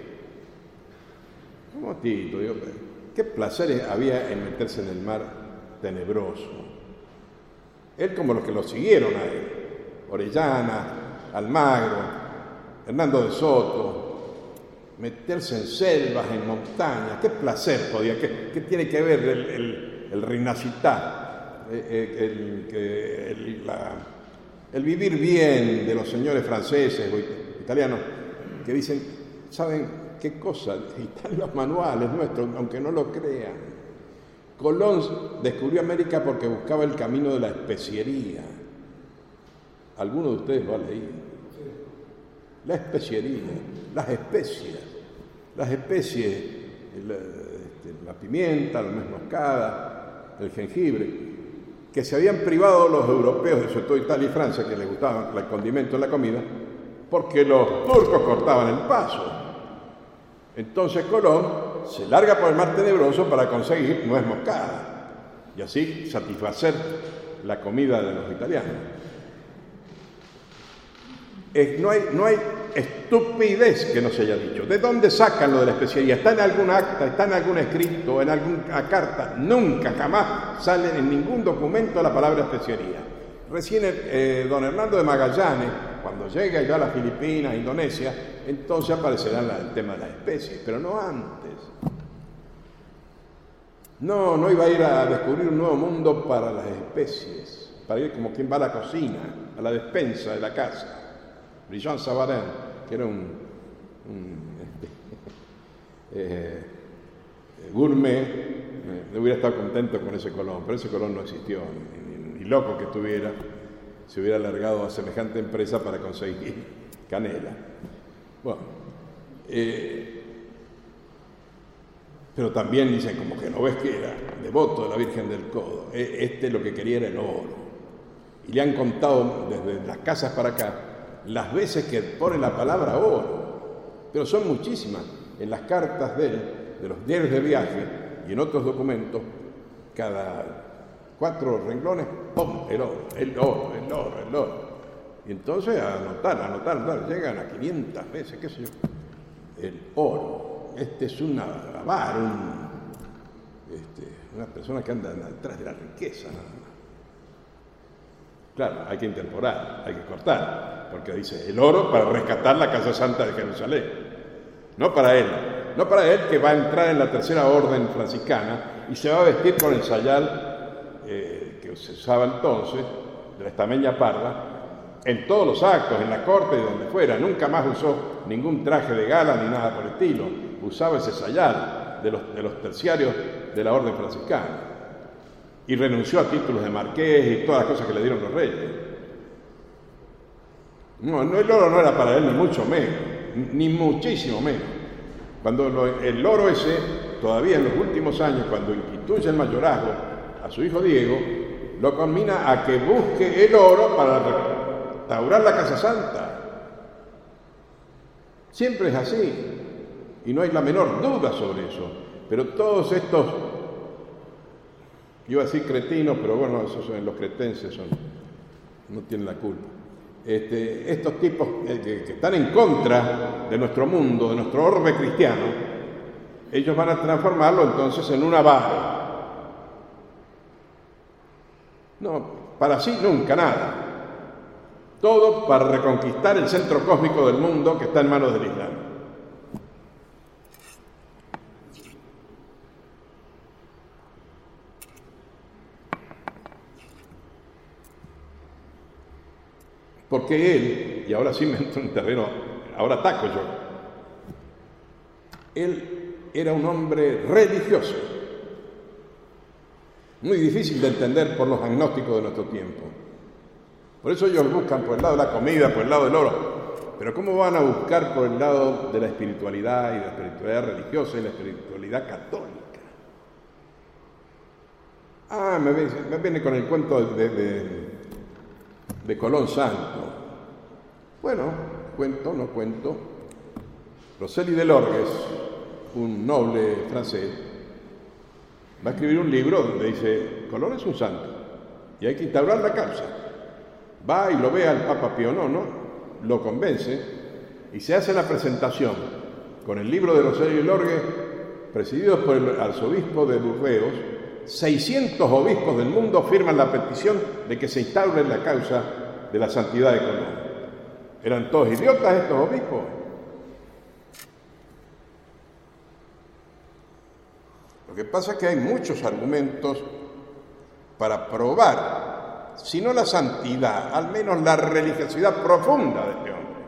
Como Tito, digo, ¿qué placeres había en meterse en el mar tenebroso? Él como los que lo siguieron a él, Orellana, Almagro, Hernando de Soto, meterse en selvas, en montañas, ¿qué placer podía? ¿Qué, qué tiene que ver el, el, el rinacità, el, el, el, la... el vivir bien de los señores franceses o italianos que dicen, ¿saben qué cosa? Están en los manuales nuestros, aunque no lo crean. Colón descubrió América porque buscaba el camino de la especiería. ¿Alguno de ustedes lo ha leído? La especiería, las especias, las especies, la, este, la pimienta, la nuez moscada, el jengibre, que se habían privado los europeos, sobre todo Italia y Francia, que les gustaba el condimento en la comida, porque los turcos cortaban el paso. Entonces Colón se larga por el mar tenebroso para conseguir nuez moscada y así satisfacer la comida de los italianos. Es, no hay, no hay estupidez que no se haya dicho. ¿De dónde sacan lo de la especiería? ¿Está en algún acta, está en algún escrito, en alguna carta? Nunca, jamás sale en ningún documento la palabra especiería. Recién eh, don Hernando de Magallanes, cuando llega ya a las Filipinas, Indonesia, entonces aparecerá el tema de las especies, pero no antes. No, no iba a ir a descubrir un nuevo mundo para las especies, para ir como quien va a la cocina, a la despensa de la casa. Brillant Savarin, que era un, un eh, gourmet, eh, hubiera estado contento con ese Colón, pero ese Colón no existió, ni, ni, ni loco que estuviera, se hubiera alargado a semejante empresa para conseguir canela. Bueno, eh, pero también dicen como que no ves que era devoto de la Virgen del Codo, este lo que quería era el oro. Y le han contado desde las casas para acá las veces que pone la palabra oro, pero son muchísimas. En las cartas de él, de los diarios de viaje y en otros documentos, cada cuatro renglones, ¡pum!, el oro, el oro, el oro, el oro. Y entonces a anotar, a anotar, a anotar, llegan a quinientas veces, qué sé yo, el oro. Este es un avar, un, este, una persona que anda detrás de la riqueza, nada más. Claro, hay que interporar, hay que cortar, porque dice el oro para rescatar la Casa Santa de Jerusalén, no para él, no para él que va a entrar en la tercera orden franciscana y se va a vestir con el sayal eh, que se usaba entonces, de la estameña parda, en todos los actos, en la corte y donde fuera. Nunca más usó ningún traje de gala ni nada por el estilo, usaba ese sayal de los, de los terciarios de la orden franciscana. Y renunció a títulos de marqués y todas las cosas que le dieron los reyes. No, no, el oro no era para él, ni mucho menos, ni muchísimo menos. Cuando lo, el oro ese, todavía en los últimos años, cuando instituye el mayorazgo a su hijo Diego, lo combina a que busque el oro para restaurar la Casa Santa. Siempre es así, y no hay la menor duda sobre eso. Pero todos estos, yo iba a decir cretinos, pero bueno, esos son, los cretenses son, no tienen la culpa. Este, estos tipos eh, que, que están en contra de nuestro mundo, de nuestro orbe cristiano, ellos van a transformarlo entonces en un avaro. No, para sí nunca nada. Todo para reconquistar el centro cósmico del mundo que está en manos del Islam. Porque él, y ahora sí me entro en terreno, ahora ataco yo, él era un hombre religioso, muy difícil de entender por los agnósticos de nuestro tiempo. Por eso ellos buscan por el lado de la comida, por el lado del oro, pero ¿cómo van a buscar por el lado de la espiritualidad y de la espiritualidad religiosa y la espiritualidad católica? Ah, me viene, me viene con el cuento de... de de Colón Santo. Bueno, cuento, no cuento. Rosely de Lorgues, un noble francés, va a escribir un libro donde dice, Colón es un santo y hay que instaurar la causa. Va y lo ve al Papa Pío noveno, lo convence y se hace la presentación con el libro de Rosely de Lorgues, presididos por el arzobispo de Burdeos. seiscientos obispos del mundo firman la petición de que se instaure la causa de la santidad de Colón. ¿Eran todos idiotas estos obispos? Lo que pasa es que hay muchos argumentos para probar, si no la santidad, al menos la religiosidad profunda de este hombre.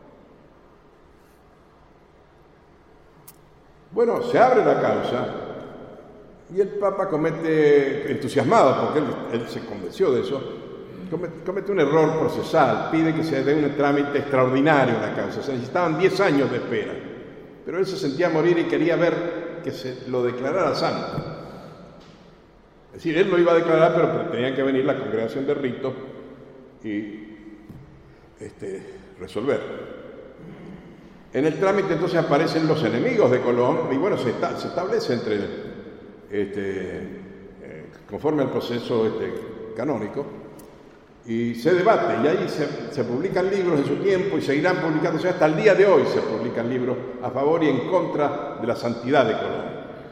Bueno, se abre la causa. Y el Papa comete, entusiasmado, porque él, él se convenció de eso, comete, comete un error procesal, pide que se dé un trámite extraordinario en la causa. Se necesitaban diez años de espera, pero él se sentía morir y quería ver que se lo declarara santo. Es decir, él lo iba a declarar, pero tenían que venir la congregación de rito y este, resolver. En el trámite entonces aparecen los enemigos de Colón y bueno, se, está, se establece entre... Este, eh, conforme al proceso este, canónico, Y se debate, y ahí se, se publican libros en su tiempo y seguirán publicándose hasta el día de hoy. Se publican libros a favor y en contra de la santidad de Colón.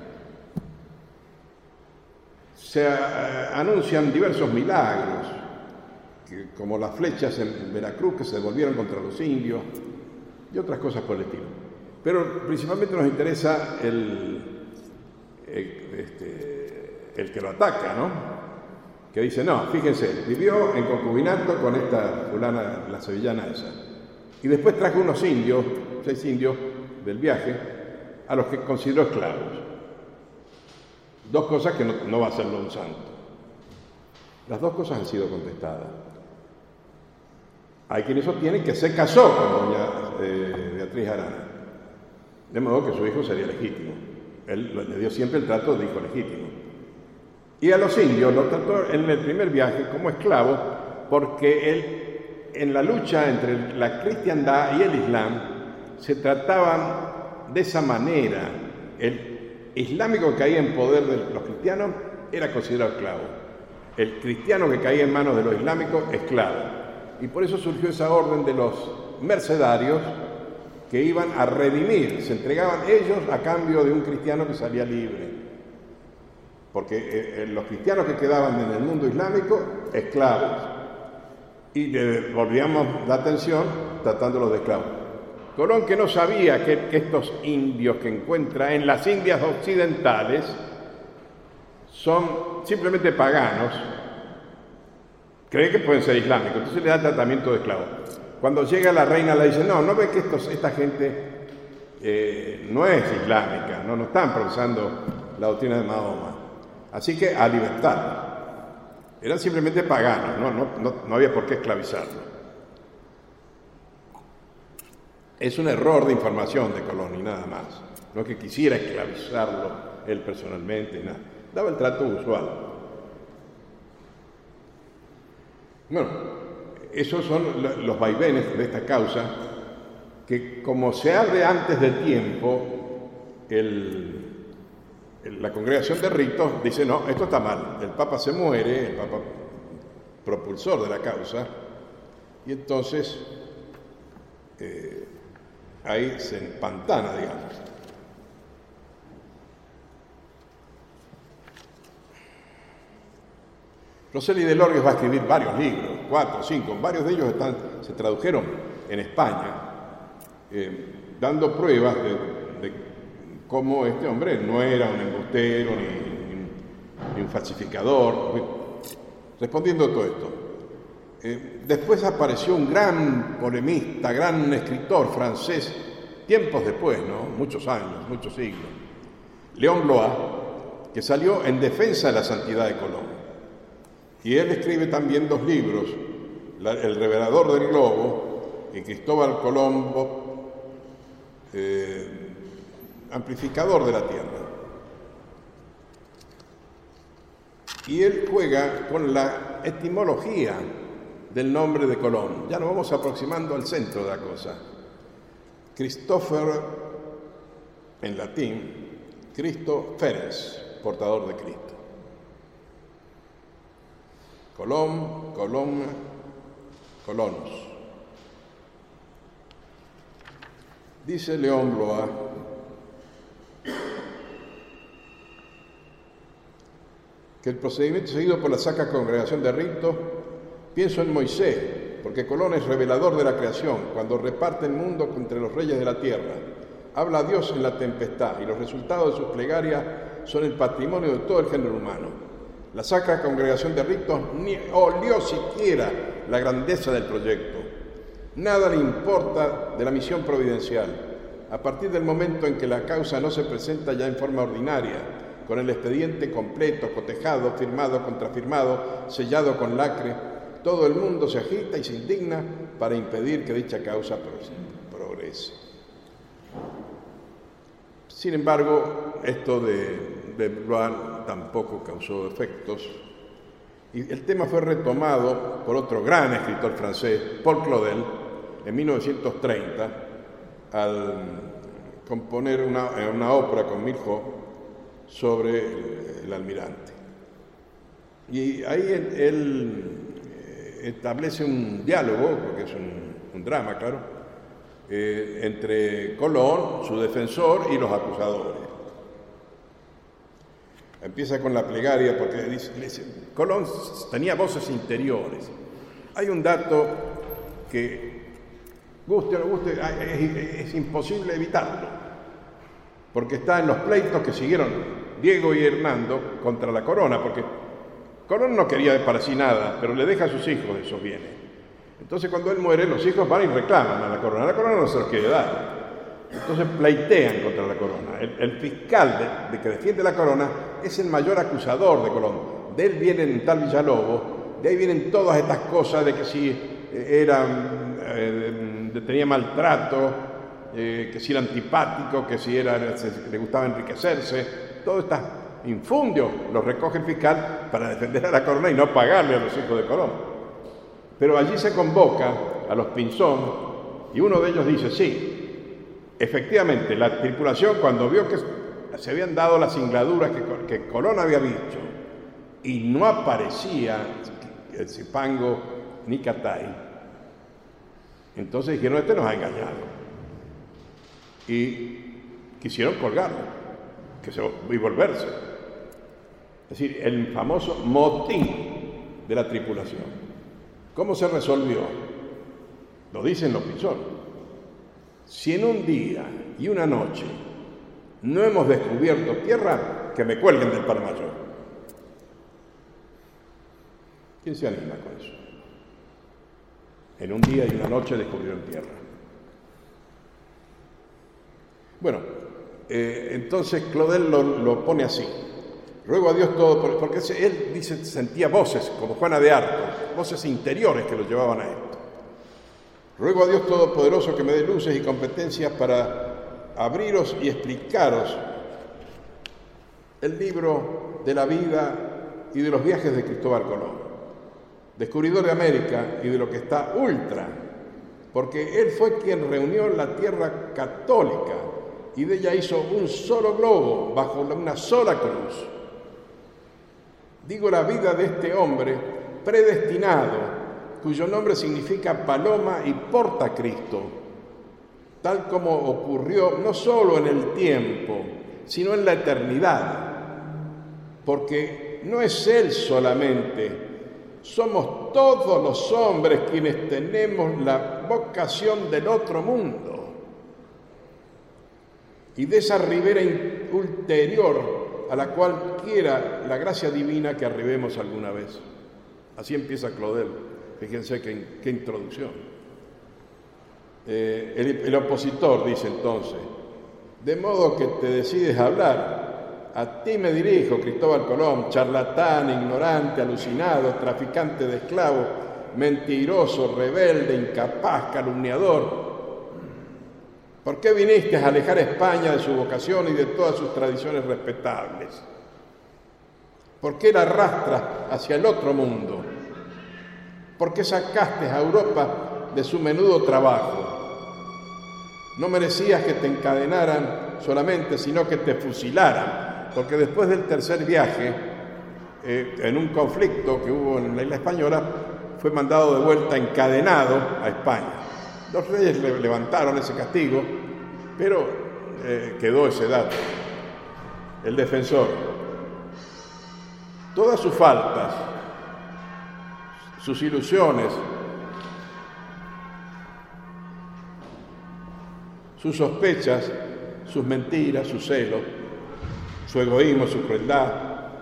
Se eh, anuncian diversos milagros, que, como las flechas en Veracruz que se devolvieron contra los indios y otras cosas por el estilo. Pero principalmente nos interesa el, el, este, el que lo ataca, ¿no? Que dice, no, fíjense, vivió en concubinato con esta fulana, la sevillana esa. Y después trajo unos indios, seis indios del viaje, a los que consideró esclavos. Dos cosas que no, no va a hacerlo un santo. Las dos cosas han sido contestadas. Hay quienes sostienen que se casó con doña eh, Beatriz Arana, de modo que su hijo sería legítimo. Él le dio siempre el trato de hijo legítimo. Y a los indios los trató en el primer viaje como esclavos porque él, en la lucha entre la cristiandad y el islam se trataban de esa manera. El islámico que caía en poder de los cristianos era considerado esclavo. El cristiano que caía en manos de los islámicos, esclavo. Y por eso surgió esa orden de los mercedarios que iban a redimir, se entregaban ellos a cambio de un cristiano que salía libre. Porque eh, los cristianos que quedaban en el mundo islámico, esclavos. Y le devolvíamos la atención tratándolos de esclavos. Colón, que no sabía que, que estos indios que encuentra en las Indias occidentales son simplemente paganos, cree que pueden ser islámicos, entonces le da tratamiento de esclavos. Cuando llega la reina le dice, no, no ve que estos, esta gente eh, no es islámica, no, no están profesando la doctrina de Mahoma. Así que a libertad. Eran simplemente paganos, no, no, no, no había por qué esclavizarlos. Es un error de información de Colón y nada más. No es que quisiera esclavizarlo él personalmente, nada. Daba el trato usual. Bueno, esos son los vaivenes de esta causa, que como se abre antes del tiempo, el... la congregación de ritos dice, no, esto está mal, el Papa se muere, el Papa propulsor de la causa, y entonces eh, ahí se empantana, digamos. Roseli de Lorgues va a escribir varios libros, cuatro, cinco, varios de ellos están, se tradujeron en España, eh, dando pruebas de, de cómo este hombre no era un embustero ni, ni, ni un falsificador, respondiendo a todo esto. Eh, después apareció un gran polemista, gran escritor francés, tiempos después, ¿no? Muchos años, muchos siglos, Léon Blois, que salió en defensa de la santidad de Colón. Y él escribe también dos libros, la, El revelador del globo y Cristóbal Colombo, eh, amplificador de la tierra. Y él juega con la etimología del nombre de Colón. Ya nos vamos aproximando al centro de la cosa. Christopher, en latín, Cristo Feres, portador de Cristo. Colón, Colón, Colonos. Dice Léon Blois, que el procedimiento seguido por la Sacra Congregación de Ritos, pienso en Moisés, porque Colón es revelador de la creación, cuando reparte el mundo entre los reyes de la tierra. Habla a Dios en la tempestad y los resultados de sus plegarias son el patrimonio de todo el género humano. La Sacra Congregación de Ritos ni olió siquiera la grandeza del proyecto. Nada le importa de la misión providencial. A partir del momento en que la causa no se presenta ya en forma ordinaria, con el expediente completo, cotejado, firmado, contrafirmado, sellado con lacre, todo el mundo se agita y se indigna para impedir que dicha causa progrese. Sin embargo, esto de, de Blois tampoco causó efectos, y el tema fue retomado por otro gran escritor francés, Paul Claudel, en mil novecientos treinta, al componer una, una ópera con Miró sobre el, el almirante. Y ahí él, él establece un diálogo, porque es un, un drama, claro, eh, entre Colón, su defensor, y los acusadores. Empieza con la plegaria porque dice, dice, Colón tenía voces interiores. Hay un dato que, guste o no guste, es, es imposible evitarlo, porque está en los pleitos que siguieron Diego y Hernando contra la corona, porque Colón no quería para sí nada, pero le deja a sus hijos esos bienes. Entonces cuando él muere, los hijos van y reclaman a la corona. La corona no se los quiere dar. Entonces pleitean contra la corona. El, el fiscal de, de que defiende la corona es el mayor acusador de Colón. De él vienen tal Villalobos, de ahí vienen todas estas cosas de que si era, eh, tenía maltrato, eh, que si era antipático, que si era, se, le gustaba enriquecerse, todas estas infundios los recoge el fiscal para defender a la corona y no pagarle a los hijos de Colón. Pero allí se convoca a los Pinzón y uno de ellos dice, sí, efectivamente, la tripulación cuando vio que se habían dado las singladuras que, que Colón había visto y no aparecía el Zipango ni Catay, entonces dijeron, este nos ha engañado. Y quisieron colgarlo que se, y volverse. Es decir, el famoso motín de la tripulación. ¿Cómo se resolvió? Lo dicen los Pinzón. Si en un día y una noche no hemos descubierto tierra, que me cuelguen del par mayor. ¿Quién se anima con eso? En un día y una noche descubrieron tierra. Bueno, eh, entonces Claudel lo, lo pone así. Ruego a Dios todo, porque él dice, sentía voces, como Juana de Arco, voces interiores que lo llevaban a esto. Ruego a Dios Todopoderoso que me dé luces y competencias para abriros y explicaros el libro de la vida y de los viajes de Cristóbal Colón, descubridor de América y de lo que está ultra, porque él fue quien reunió la tierra católica y de ella hizo un solo globo bajo una sola cruz. Digo la vida de este hombre predestinado, cuyo nombre significa paloma y porta a Cristo, tal como ocurrió no solo en el tiempo, sino en la eternidad, porque no es Él solamente, somos todos los hombres quienes tenemos la vocación del otro mundo y de esa ribera ulterior a la cual quiera la gracia divina que arribemos alguna vez. Así empieza Claudel. Fíjense qué, qué introducción. Eh, el, el opositor dice entonces, de modo que te decides a hablar, a ti me dirijo, Cristóbal Colón, charlatán, ignorante, alucinado, traficante de esclavos, mentiroso, rebelde, incapaz, calumniador. ¿Por qué viniste a alejar a España de su vocación y de todas sus tradiciones respetables? ¿Por qué la arrastras hacia el otro mundo? ¿Por qué sacaste a Europa de su menudo trabajo? No merecías que te encadenaran solamente, sino que te fusilaran, porque después del tercer viaje, eh, en un conflicto que hubo en la isla española, fue mandado de vuelta encadenado a España. Los reyes le levantaron ese castigo, pero eh, quedó ese dato. El defensor. Todas sus faltas, sus ilusiones, sus sospechas, sus mentiras, su celo, su egoísmo, su crueldad,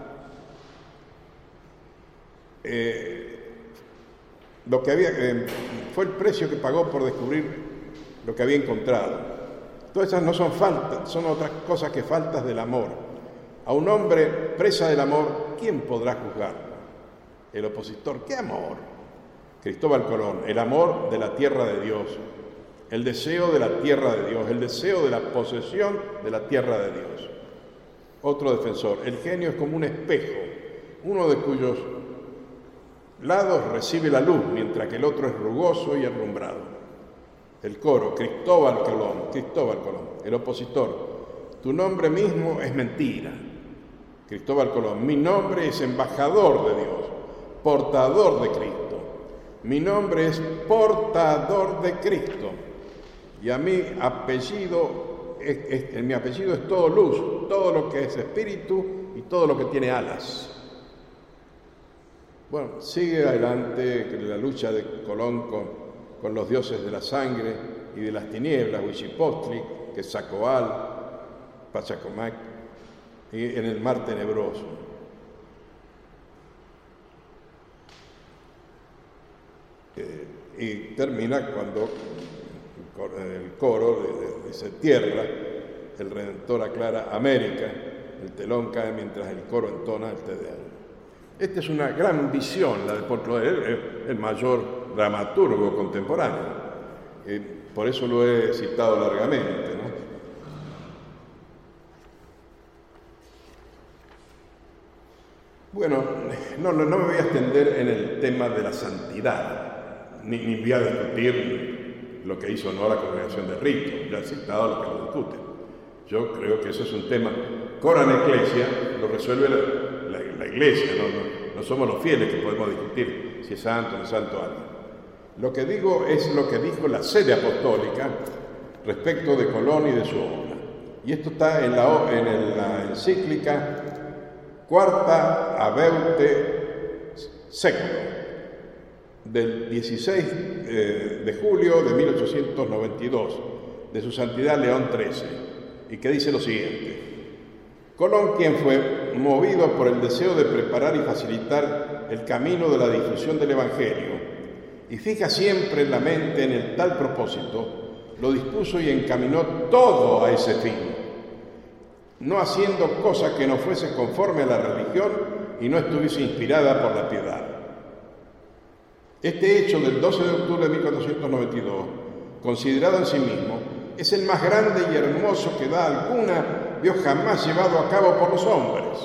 eh, lo que había, eh, fue el precio que pagó por descubrir lo que había encontrado. Todas esas no son faltas, son otras cosas que faltas del amor. A un hombre presa del amor, ¿quién podrá juzgarlo? El opositor, ¿qué amor? Cristóbal Colón, el amor de la tierra de Dios, el deseo de la tierra de Dios, el deseo de la posesión de la tierra de Dios. Otro defensor, el genio es como un espejo, uno de cuyos lados recibe la luz, mientras que el otro es rugoso y herrumbrado. El coro, Cristóbal Colón, Cristóbal Colón, el opositor, tu nombre mismo es mentira. Cristóbal Colón, mi nombre es embajador de Dios, portador de Cristo. mi nombre es portador de Cristo y a mi apellido, es, es, mi apellido es todo luz, todo lo que es espíritu y todo lo que tiene alas. Bueno, sigue adelante la lucha de Colón con, con los dioses de la sangre y de las tinieblas, Huitzilopochtli, Quetzalcóatl, Pachacamac, y en el mar tenebroso. Eh, y termina cuando el coro dice tierra, el Redentor aclara América, el telón cae mientras el coro entona el Te Deum. Esta es una gran visión, la de Paul Claudel, el mayor dramaturgo contemporáneo. Eh, por eso lo he citado largamente, ¿no? Bueno, no, no, no me voy a extender en el tema de la santidad, ni, ni voy a discutir lo que hizo no la congregación de rito, ya he citado lo que lo discuten. Yo creo que eso es un tema, coram ecclesia, lo resuelve la, la, la iglesia, ¿no? No, no somos los fieles que podemos discutir si es santo o no es santo alguien. Lo que digo es lo que dijo la sede apostólica respecto de Colón y de su obra. Y esto está en la, en el, la encíclica Quarta Abeute Seculo, del dieciséis de julio de mil ochocientos noventa y dos, de su santidad León trece, y que dice lo siguiente: Colón, quien fue movido por el deseo de preparar y facilitar el camino de la difusión del Evangelio, y fija siempre la mente en el tal propósito, lo dispuso y encaminó todo a ese fin, no haciendo cosa que no fuese conforme a la religión y no estuviese inspirada por la piedad. Este hecho del doce de octubre de mil cuatrocientos noventa y dos, considerado en sí mismo, es el más grande y hermoso que da alguna Dios jamás llevado a cabo por los hombres.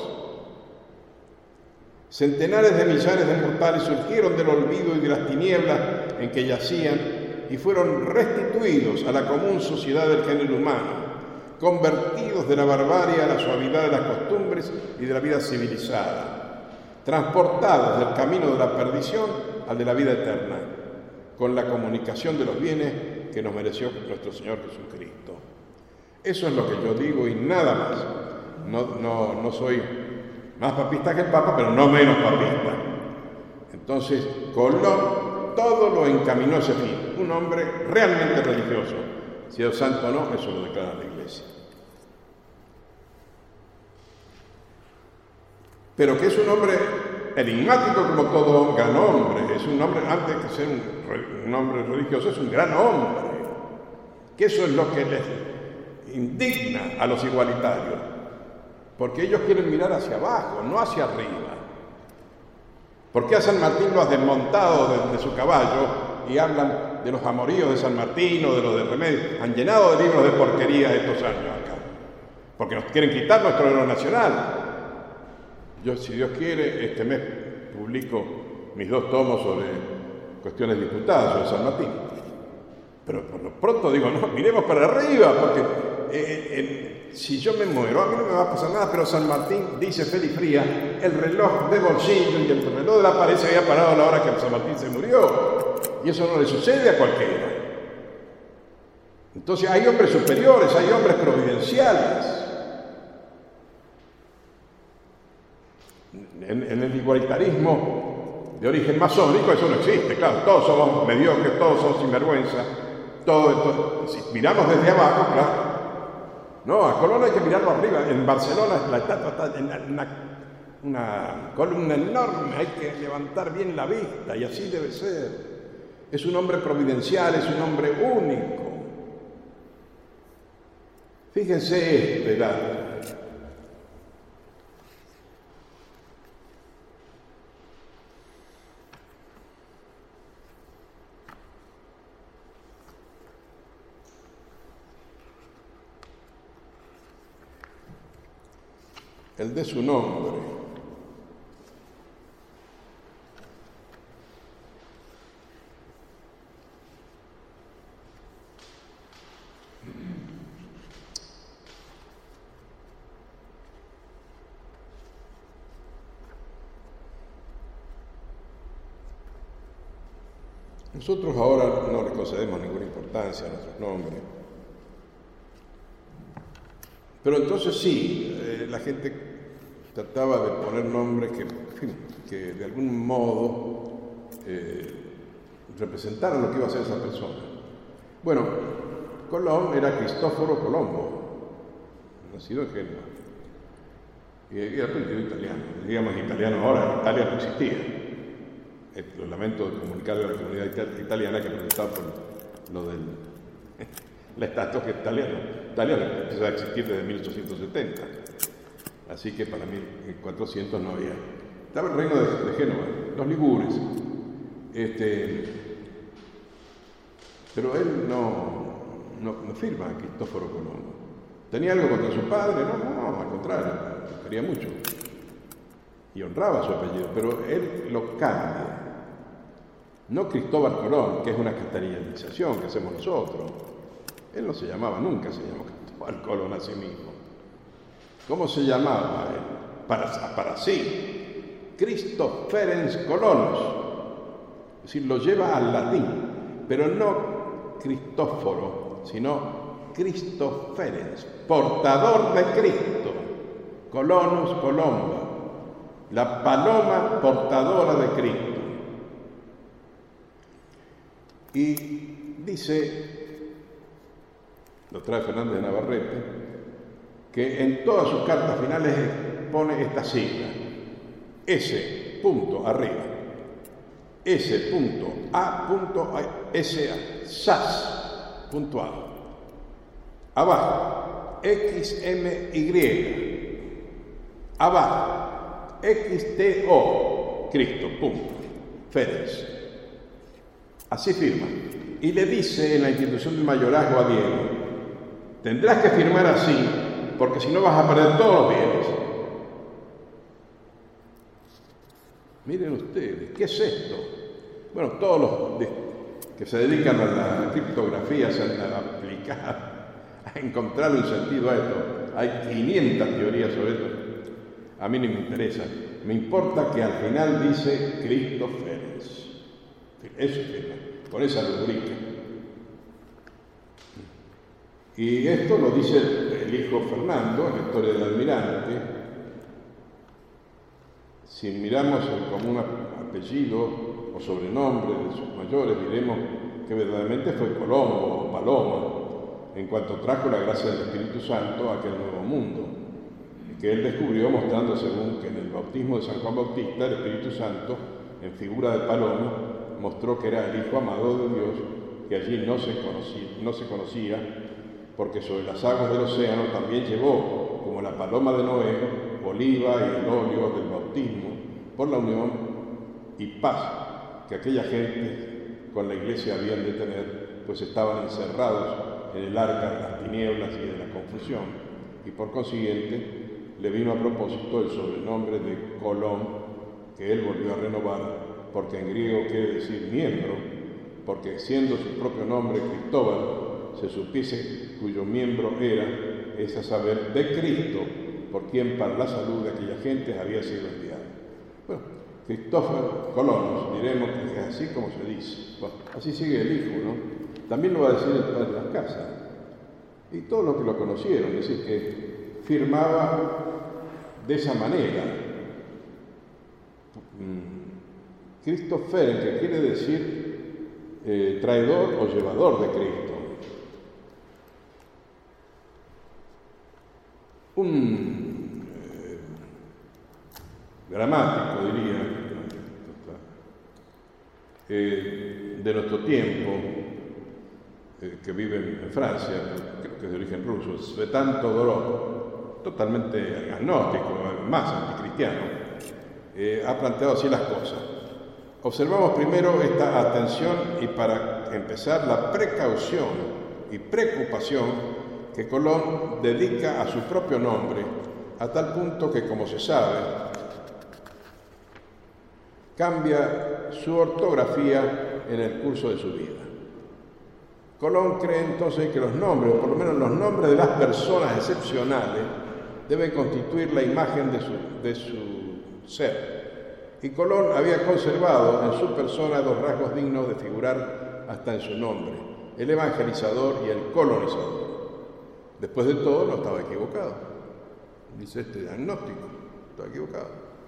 Centenares de millares de mortales surgieron del olvido y de las tinieblas en que yacían y fueron restituidos a la común sociedad del género humano, convertidos de la barbarie a la suavidad de las costumbres y de la vida civilizada, transportados del camino de la perdición al de la vida eterna, con la comunicación de los bienes que nos mereció nuestro Señor Jesucristo. Eso es lo que yo digo y nada más. No, no, no soy más papista que el Papa, pero no menos papista. Entonces, Colón todo lo encaminó a ese fin. Un hombre realmente religioso. Si es santo o no, eso lo declara la Iglesia. Pero que es un hombre enigmático como todo gran hombre. Es un hombre, antes que ser un, un hombre religioso, es un gran hombre. Que eso es lo que les indigna a los igualitarios. Porque ellos quieren mirar hacia abajo, no hacia arriba. ¿Por qué a San Martín lo has desmontado de, de su caballo y hablan de los amoríos de San Martín o de los de Remedio? Han llenado de libros de porquerías estos años acá. Porque nos quieren quitar nuestro héroe nacional. Yo, si Dios quiere, este mes publico mis dos tomos sobre cuestiones disputadas sobre San Martín. Pero por lo pronto digo, no, miremos para arriba, porque eh, eh, si yo me muero, a mí no me va a pasar nada, pero San Martín, dice Félix Fría, el reloj de bolsillo y el reloj de la pared se había parado a la hora que San Martín se murió. Y eso no le sucede a cualquiera. Entonces hay hombres superiores, hay hombres providenciales. En, en el igualitarismo de origen masónico eso no existe, claro, todos somos mediocres, todos somos sinvergüenza, todo esto, si miramos desde abajo, claro. No, a Colón hay que mirarlo arriba. En Barcelona la estatua está en una, una columna enorme, hay que levantar bien la vista y así debe ser. Es un hombre providencial, es un hombre único. Fíjense esta edad. El de su nombre. Nosotros ahora no le concedemos ninguna importancia a nuestros nombres. Pero entonces sí, eh, la gente trataba de poner nombres que, en fin, que de algún modo eh, representaran lo que iba a ser esa persona. Bueno, Colón era Cristóforo Colombo, nacido en Génova, y era apellido italiano. Digamos italiano ahora, en Italia no existía. Eh, lo lamento de comunicarle a la comunidad ita- italiana que preguntaba por lo del la estatua que italiana. Italia empezó a existir desde mil ochocientos setenta, así que para mil cuatrocientos no había. Estaba el reino de, de Génova, los ligures, este, pero él no, no, no firma a Cristóforo Colombo. ¿Tenía algo contra su padre? No, no, no, al contrario, lo quería mucho y honraba su apellido, pero él lo cambia. No Cristóbal Colón, que es una castellanización que hacemos nosotros. Él no se llamaba, nunca se llamó Cristóbal Colón a sí mismo. ¿Cómo se llamaba él? Para, para sí, Cristo Ferenc Colonus. Es decir, lo lleva al latín, pero no Cristóforo, sino Cristo Ferenc, portador de Cristo. Colonus Colomba, la paloma portadora de Cristo. Y dice, lo trae Fernández de Navarrete, que en todas sus cartas finales pone esta sigla, S, punto, arriba, S, punto, A, punto, S, A, S A S, puntuado, abajo, X, M, Y, abajo, X, T, O, Cristo, punto, Ferenc. Así firma. Y le dice en la institución del mayorazgo a Diego, tendrás que firmar así, porque si no vas a perder todos los bienes. Miren ustedes, ¿qué es esto? Bueno, todos los de, que se dedican a la criptografía se han aplicado a encontrar un sentido a esto. Hay quinientas teorías sobre esto. A mí no me interesa. Me importa que al final dice Cristo Ferenc. Eso firma, con esa rubrica. Y esto lo dice el hijo Fernando en la historia del almirante. Si miramos el común apellido o sobrenombre de sus mayores, diremos que verdaderamente fue Colombo o Paloma, en cuanto trajo la gracia del Espíritu Santo a aquel nuevo mundo, que él descubrió mostrando según que en el bautismo de San Juan Bautista, el Espíritu Santo, en figura de paloma, mostró que era el Hijo amado de Dios, que allí no se conocía, no se conocía porque sobre las aguas del océano también llevó, como la paloma de Noé, oliva y el óleo del bautismo, por la unión y paz que aquella gente con la iglesia habían de tener, pues estaban encerrados en el arca de las tinieblas y de la confusión, y por consiguiente le vino a propósito el sobrenombre de Colón, que él volvió a renovar, porque en griego quiere decir miembro, porque siendo su propio nombre Cristóbal, se supiese cuyo miembro era, es a saber, de Cristo, por quien para la salud de aquella gente había sido enviado. Bueno, Cristóforo Colón, diremos que es así como se dice. Bueno, así sigue el hijo, ¿no? También lo va a decir el padre de las casas. Y todos los que lo conocieron, es decir, que firmaba de esa manera. Cristo Ferenc, que quiere decir eh, traidor o llevador de Cristo. Un eh, gramático, diría, eh, de nuestro tiempo, eh, que vive en Francia, creo que es de origen ruso, Svetan Todorov, totalmente agnóstico, más anticristiano, eh, ha planteado así las cosas. Observamos primero esta atención y para empezar la precaución y preocupación que Colón dedica a su propio nombre, a tal punto que, como se sabe, cambia su ortografía en el curso de su vida. Colón cree entonces que los nombres, o por lo menos los nombres de las personas excepcionales, deben constituir la imagen de su, de su ser. Y Colón había conservado en su persona dos rasgos dignos de figurar hasta en su nombre: el evangelizador y el colonizador. Después de todo, no estaba equivocado. Dice este diagnóstico, estaba equivocado.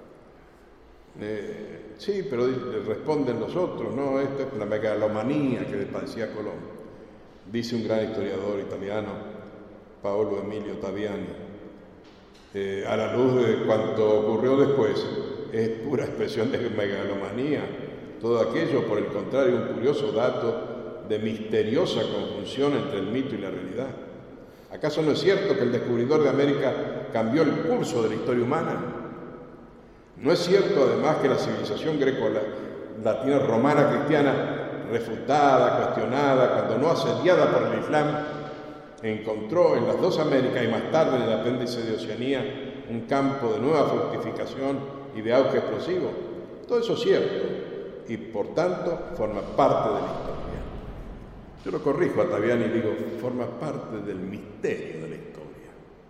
Eh, sí, pero le responden los otros, no, esta es la megalomanía que padecía Colón. Dice un gran historiador italiano, Paolo Emilio Taviani, eh, a la luz de cuanto ocurrió después, es pura expresión de megalomanía. Todo aquello, por el contrario, un curioso dato de misteriosa conjunción entre el mito y la realidad. ¿Acaso no es cierto que el descubridor de América cambió el curso de la historia humana? ¿No es cierto, además, que la civilización greco-latina romana cristiana, refutada, cuestionada, cuando no asediada por el Islam, encontró en las dos Américas y más tarde en el apéndice de Oceanía un campo de nueva fructificación y de auge explosivo? Todo eso es cierto y, por tanto, forma parte de la historia. Yo lo corrijo a Taviani y digo, forma parte del misterio de la historia.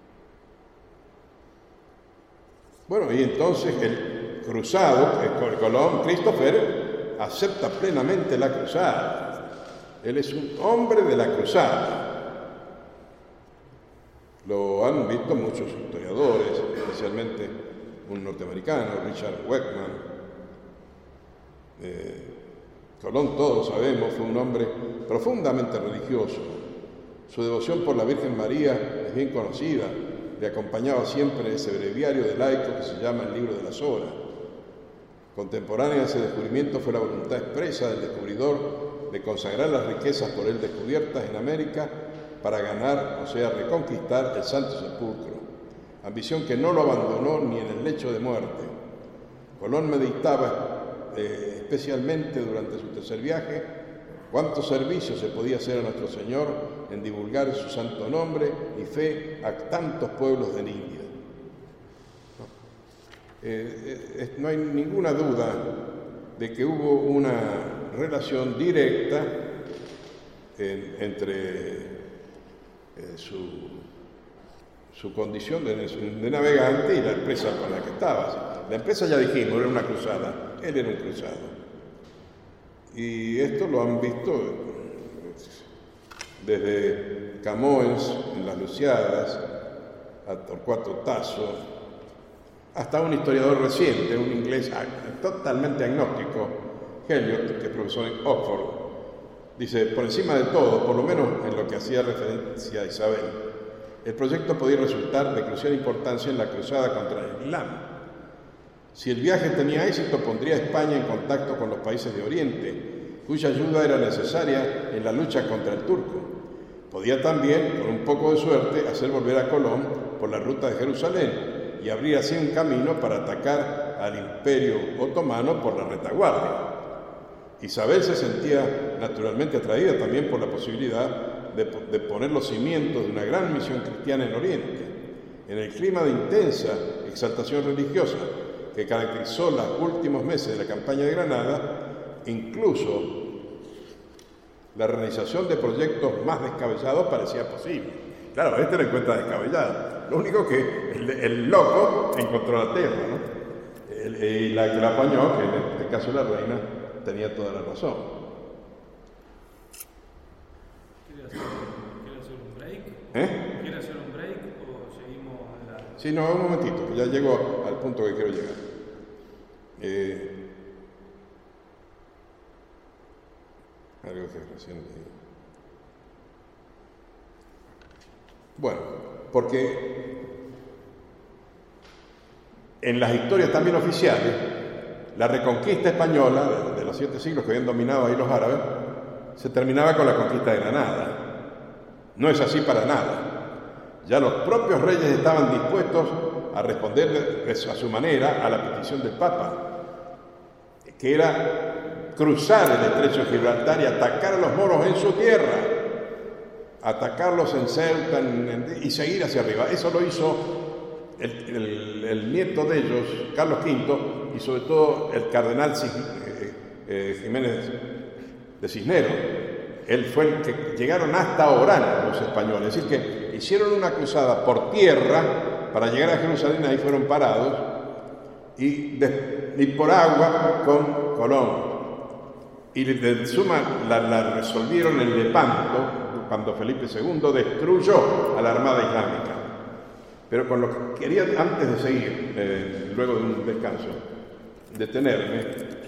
Bueno, y entonces el cruzado, el Colón, Christopher, acepta plenamente la cruzada. Él es un hombre de la cruzada. Lo han visto muchos historiadores, especialmente un norteamericano, Richard Weckman. Eh, Colón, todos sabemos, fue un hombre profundamente religioso. Su devoción por la Virgen María es bien conocida. Le acompañaba siempre ese breviario de laico que se llama el Libro de las Horas. Contemporánea a ese descubrimiento fue la voluntad expresa del descubridor de consagrar las riquezas por él descubiertas en América para ganar, o sea, reconquistar el Santo Sepulcro, ambición que no lo abandonó ni en el lecho de muerte. Colón meditaba eh, especialmente durante su tercer viaje cuánto servicio se podía hacer a nuestro Señor en divulgar su santo nombre y fe a tantos pueblos de India. Eh, eh, no hay ninguna duda de que hubo una relación directa en, entre eh, su, su condición de, de navegante y la empresa con la que estaba. La empresa, ya dijimos, era una cruzada, él era un cruzado. Y esto lo han visto desde Camoens en las Luciadas, a Torcuato Tasso, hasta un historiador reciente, un inglés totalmente agnóstico, Eliot, que es profesor en Oxford, dice, por encima de todo, por lo menos en lo que hacía referencia a Isabel, el proyecto podía resultar de crucial importancia en la cruzada contra el Islam. Si el viaje tenía éxito, pondría a España en contacto con los países de Oriente, cuya ayuda era necesaria en la lucha contra el turco. Podía también, con un poco de suerte, hacer volver a Colón por la ruta de Jerusalén y abrir así un camino para atacar al Imperio Otomano por la retaguardia. Isabel se sentía naturalmente atraída también por la posibilidad de, de poner los cimientos de una gran misión cristiana en Oriente. En el clima de intensa exaltación religiosa que caracterizó los últimos meses de la campaña de Granada, incluso la realización de proyectos más descabellados parecía posible. Claro, este lo encuentra descabellado. Lo único que el, el loco encontró la tierra, ¿no? El, y la que la apañó, que en este caso la reina, tenía toda la razón. ¿Quiere hacer, ¿quiere hacer un break? ¿Eh? ¿Quiere hacer un break o seguimos en la...? Sí, no, un momentito, que ya llego al punto que quiero llegar. Eh, algo que recién leí. Bueno, porque en las historias también oficiales, la reconquista española de, de los siete siglos que habían dominado ahí los árabes, se terminaba con la conquista de Granada. No es así para nada. Ya los propios reyes estaban dispuestos a responder a su manera a la petición del Papa, que era cruzar el estrecho de Gibraltar y atacar a los moros en su tierra, atacarlos en Ceuta en, en, y seguir hacia arriba. Eso lo hizo el, el, el nieto de ellos, Carlos quinto, y sobre todo el cardenal eh, eh, Jiménez de Cisneros. Él fue el que llegaron hasta Orán los españoles, es decir, que hicieron una cruzada por tierra para llegar a Jerusalén, ahí fueron parados, y de, ni por agua con Colón. Y de suma la, la resolvieron en Lepanto, cuando Felipe segundo destruyó a la Armada Islámica. Pero con lo que quería, antes de seguir, eh, luego de un descanso, detenerme,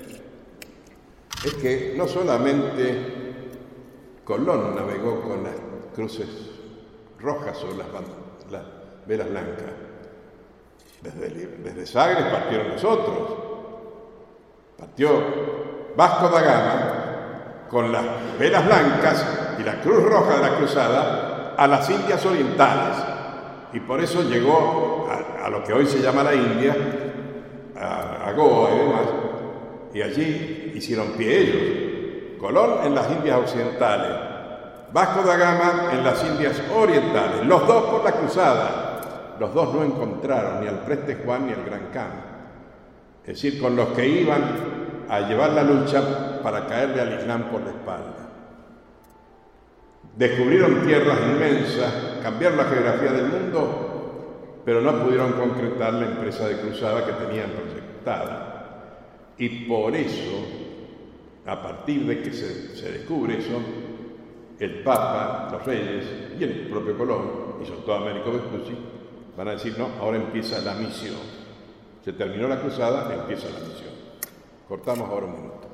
es que no solamente Colón navegó con las cruces rojas o las, las velas blancas. Desde, desde Sagres partieron los otros. Partió Vasco da Gama con las velas blancas y la cruz roja de la cruzada a las Indias Orientales. Y por eso llegó a, a lo que hoy se llama la India, a, a Goa y demás, y allí hicieron pie ellos. Colón en las Indias Occidentales, Vasco da Gama en las Indias Orientales, los dos por la cruzada. Los dos no encontraron ni al Preste Juan ni al Gran Khan, es decir, con los que iban a llevar la lucha para caerle al Islam por la espalda. Descubrieron tierras inmensas, cambiaron la geografía del mundo, pero no pudieron concretar la empresa de cruzada que tenían proyectada. Y por eso, a partir de que se, se descubre eso, el Papa, los reyes y el propio Colón, y sobre todo Américo Vespucci, van a decir, no, ahora empieza la misión. Se terminó la cruzada, empieza la misión. Cortamos ahora un minuto.